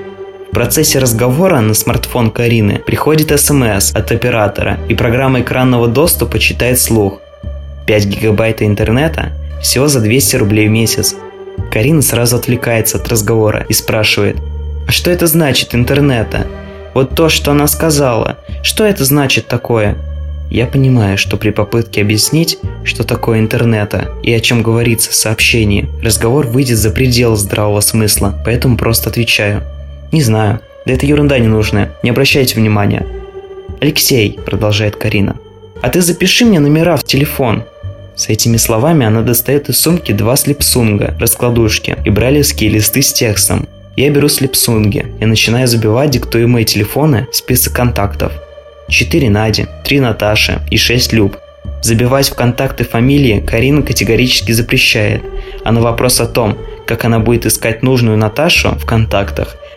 В процессе разговора на смартфон Карины приходит эс эм эс от оператора, и программа экранного доступа читает слух. пять гигабайт интернета всего за двести рублей в месяц. Карина сразу отвлекается от разговора и спрашивает: «А что это значит интернета? Вот то, что она сказала, что это значит такое?» Я понимаю, что при попытке объяснить, что такое интернета и о чем говорится в сообщении, разговор выйдет за пределы здравого смысла, поэтому просто отвечаю: «Не знаю, да это ерунда ненужная, не обращайте внимания». «Алексей», – продолжает Карина, – «а ты запиши мне номера в телефон». С этими словами она достает из сумки два слепсунга, раскладушки и брайлевские листы с текстом. Я беру слепсунги и начинаю забивать диктуемые телефоны в список контактов. четыре Нади, три Наташи и шесть Люб. Забивать в контакты фамилии Карина категорически запрещает, а на вопрос о том, как она будет искать нужную Наташу в контактах,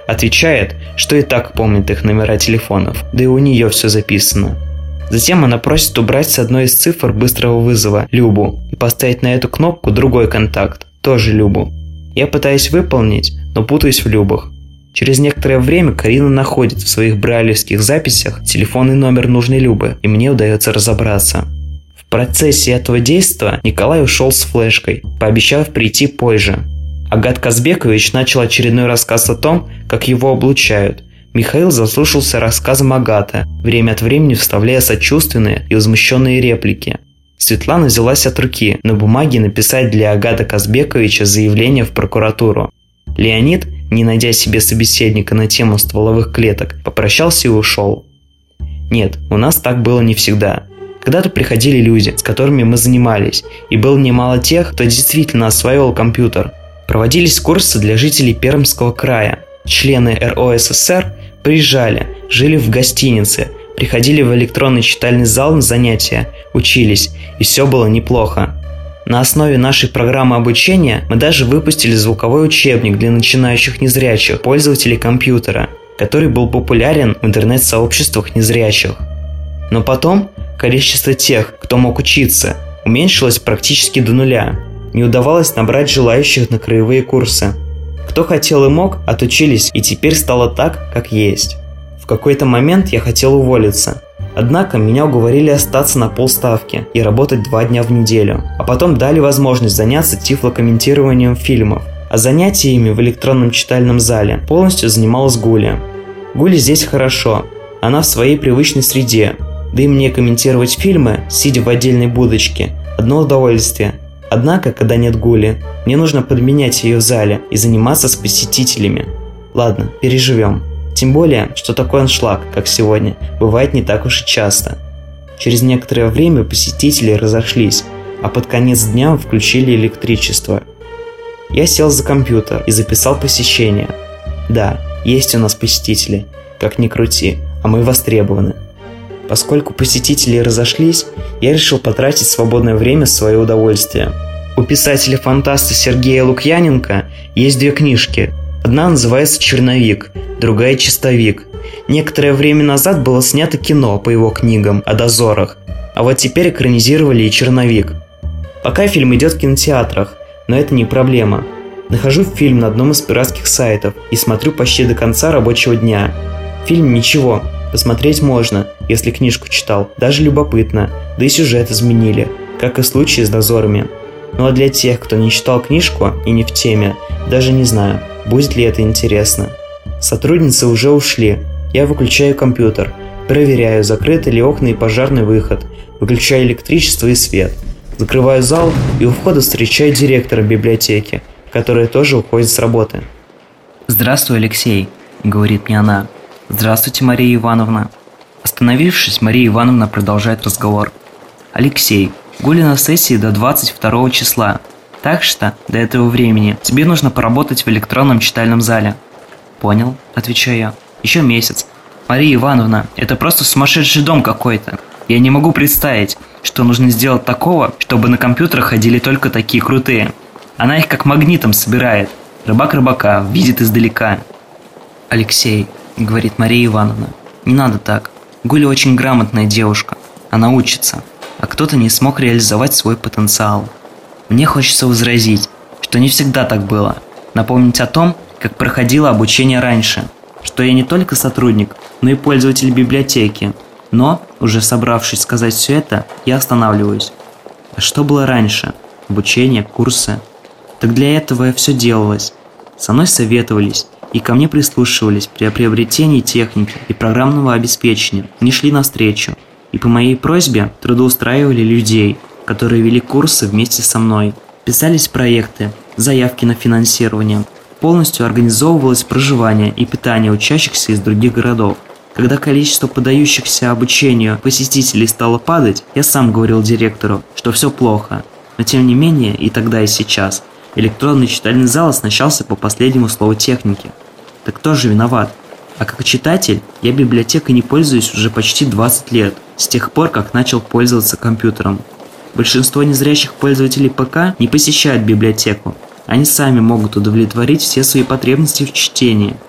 Отвечает, что и так помнит их номера телефонов, да и у нее все записано. Затем она просит убрать с одной из цифр быстрого вызова Любу и поставить на эту кнопку другой контакт, тоже Любу. Я пытаюсь выполнить, но путаюсь в Любах. Через некоторое время Карина находит в своих брайлевских записях телефонный номер нужной Любы, и мне удается разобраться. В процессе этого действия Николай ушел с флешкой, пообещав прийти позже. Агат Казбекович начал очередной рассказ о том, как его облучают. Михаил заслушался рассказом Агата, время от времени вставляя сочувственные и возмущенные реплики. Светлана взялась от руки на бумаге написать для Агата Казбековича заявление в прокуратуру. Леонид, не найдя себе собеседника на тему стволовых клеток, попрощался и ушел. Нет, у нас так было не всегда. Когда-то приходили люди, с которыми мы занимались, и было немало тех, кто действительно осваивал компьютер. Проводились курсы для жителей Пермского края. Члены эр о эс эс эр приезжали, жили в гостинице, приходили в электронный читальный зал на занятия, учились, и все было неплохо. На основе нашей программы обучения мы даже выпустили звуковой учебник для начинающих незрячих пользователей компьютера, который был популярен в интернет-сообществах незрячих. Но потом количество тех, кто мог учиться, уменьшилось практически до нуля. Не удавалось набрать желающих на краевые курсы. Кто хотел и мог, отучились, и теперь стало так, как есть. В какой-то момент я хотел уволиться. Однако меня уговорили остаться на полставки и работать два дня в неделю. А потом дали возможность заняться тифлокомментированием фильмов. А занятиями в электронном читальном зале полностью занималась Гуля. Гуле здесь хорошо. Она в своей привычной среде. Да и мне комментировать фильмы, сидя в отдельной будочке, одно удовольствие. Однако, когда нет Гули, мне нужно подменять ее в зале и заниматься с посетителями. Ладно, переживем. Тем более, что такой аншлаг, как сегодня, бывает не так уж и часто. Через некоторое время посетители разошлись, а под конец дня включили электричество. Я сел за компьютер и записал посещение. Да, есть у нас посетители, как ни крути, а мы востребованы. Поскольку посетители разошлись, я решил потратить свободное время в свое удовольствие. У писателя-фантаста Сергея Лукьяненко есть две книжки. Одна называется «Черновик», другая «Чистовик». Некоторое время назад было снято кино по его книгам о дозорах, а вот теперь экранизировали и «Черновик». Пока фильм идет в кинотеатрах, но это не проблема. Нахожу фильм на одном из пиратских сайтов и смотрю почти до конца рабочего дня. Фильм ничего, посмотреть можно, если книжку читал, даже любопытно, да и сюжет изменили, как и в случае с дозорами. Ну а для тех, кто не читал книжку и не в теме, даже не знаю, будет ли это интересно. Сотрудницы уже ушли, я выключаю компьютер, проверяю, закрыты ли окна и пожарный выход, выключаю электричество и свет, закрываю зал и у входа встречаю директора библиотеки, которая тоже уходит с работы. «Здравствуй, Алексей», — говорит мне она. «Здравствуйте, Мария Ивановна». Остановившись, Мария Ивановна продолжает разговор. «Алексей, Гуля на сессии до двадцать второго числа, так что до этого времени тебе нужно поработать в электронном читальном зале». «Понял», — отвечаю я. «Еще месяц». «Мария Ивановна, это просто сумасшедший дом какой-то. Я не могу представить, что нужно сделать такого, чтобы на компьютерах ходили только такие крутые. Она их как магнитом собирает. Рыбак рыбака видит издалека». «Алексей», — говорит Мария Ивановна, — «не надо так. Гуля очень грамотная девушка. Она учится, а кто-то не смог реализовать свой потенциал. Мне хочется возразить, что не всегда так было. Напомнить о том, как проходило обучение раньше, что я не только сотрудник, но и пользователь библиотеки. Но, уже собравшись сказать все это, я останавливаюсь. А что было раньше? Обучение, курсы? Так для этого все делалось. Со мной советовались и ко мне прислушивались при приобретении техники и программного обеспечения, не шли навстречу. И по моей просьбе трудоустраивали людей, которые вели курсы вместе со мной. Писались проекты, заявки на финансирование. Полностью организовывалось проживание и питание учащихся из других городов. Когда количество подающихся обучению посетителей стало падать, я сам говорил директору, что все плохо. Но тем не менее, и тогда, и сейчас, электронный читальный зал оснащался по последнему слову техники. Так кто же виноват? А как читатель, я библиотекой не пользуюсь уже почти двадцать лет, с тех пор, как начал пользоваться компьютером. Большинство незрячих пользователей ПК не посещают библиотеку. Они сами могут удовлетворить все свои потребности в чтении.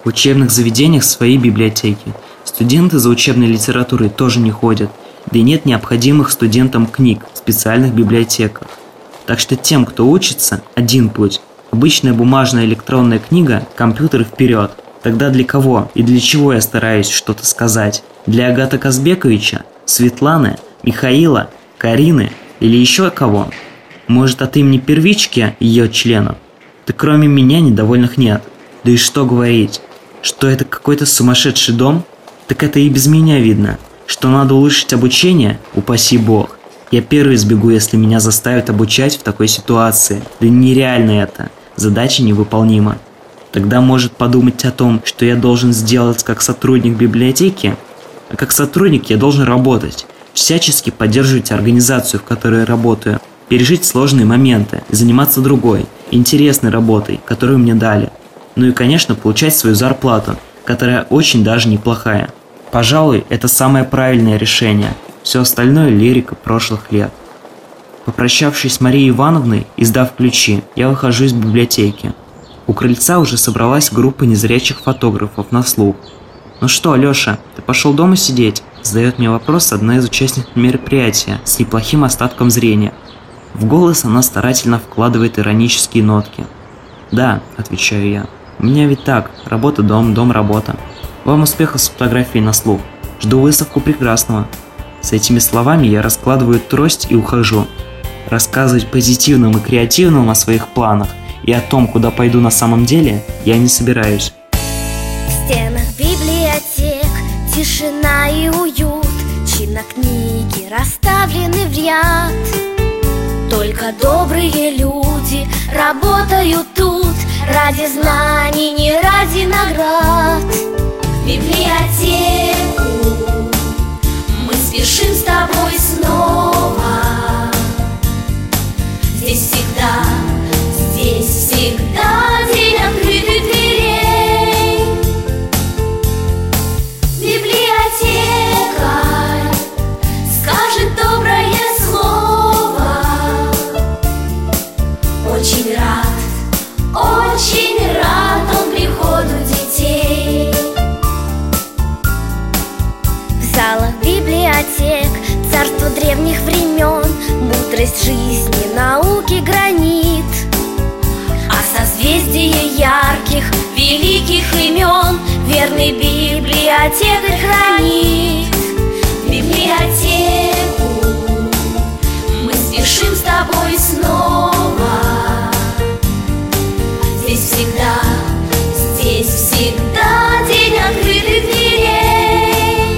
В учебных заведениях свои библиотеки. Студенты за учебной литературой тоже не ходят, да и нет необходимых студентам книг в специальных библиотеках. Так что тем, кто учится, один путь. Обычная бумажная электронная книга, компьютер вперед. Тогда для кого и для чего я стараюсь что-то сказать? Для Агата Казбековича, Светланы, Михаила, Карины или еще кого? Может, от имени первички ее членов? Да кроме меня недовольных нет. Да и что говорить? Что это какой-то сумасшедший дом? Так это и без меня видно. Что надо улучшить обучение? Упаси бог. Я первый сбегу, если меня заставят обучать в такой ситуации. Да нереально это. Задача невыполнима. Тогда может подумать о том, что я должен сделать как сотрудник библиотеки. А как сотрудник я должен работать. Всячески поддерживать организацию, в которой я работаю. Пережить сложные моменты и заниматься другой, интересной работой, которую мне дали. Ну и, конечно, получать свою зарплату, которая очень даже неплохая. Пожалуй, это самое правильное решение. Все остальное лирика прошлых лет. Попрощавшись с Марией Ивановной и сдав ключи, я выхожу из библиотеки. У крыльца уже собралась группа незрячих фотографов на слух. «Ну что, Леша, ты пошел дома сидеть?» Задает мне вопрос одна из участниц мероприятия с неплохим остатком зрения. В голос она старательно вкладывает иронические нотки. «Да», – отвечаю я, – «у меня ведь так, работа-дом, дом-работа. Вам успехов с фотографией на слух. Жду выставку прекрасного». С этими словами я раскладываю трость и ухожу. Рассказывать позитивным и креативным о своих планах и о том, куда пойду на самом деле, я не собираюсь. В стенах библиотек тишина и уют, чинно книги расставлены в ряд. Только добрые люди работают тут ради знаний, не ради наград. В библиотеку мы спешим с тобой снова. Здесь всегда, здесь всегда день открытых дверей. Библиотека скажет доброе слово. Очень рад, очень рад он приходу детей. В залах библиотек царство древних времен, мудрость жизни, науки гранит. А созвездие ярких, великих имен верный библиотекарь хранит. В библиотеку мы спешим с тобой снова. Здесь всегда, здесь всегда день открытых дверей.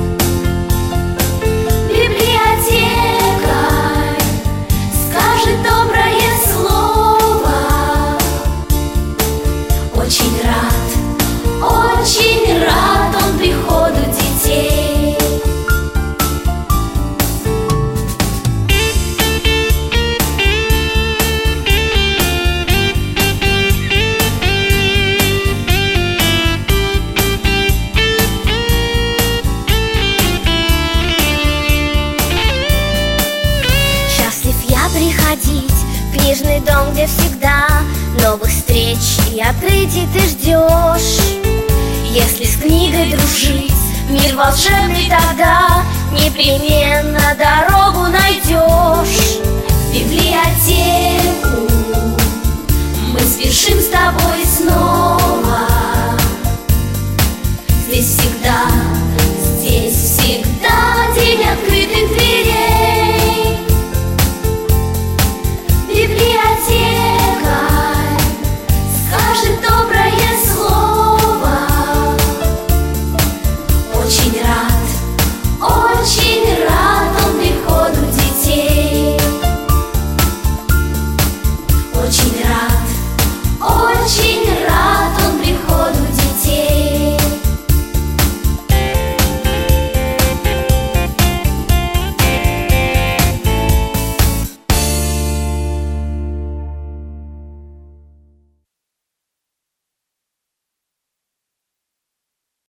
Библиотека скажет доброе слово. Очень рад, очень рад он приходу детей. Приходить в книжный дом, где всегда новых встреч и открытий ты ждешь. Если с книгой дружить, мир волшебный, тогда непременно дорогу найдешь. В библиотеке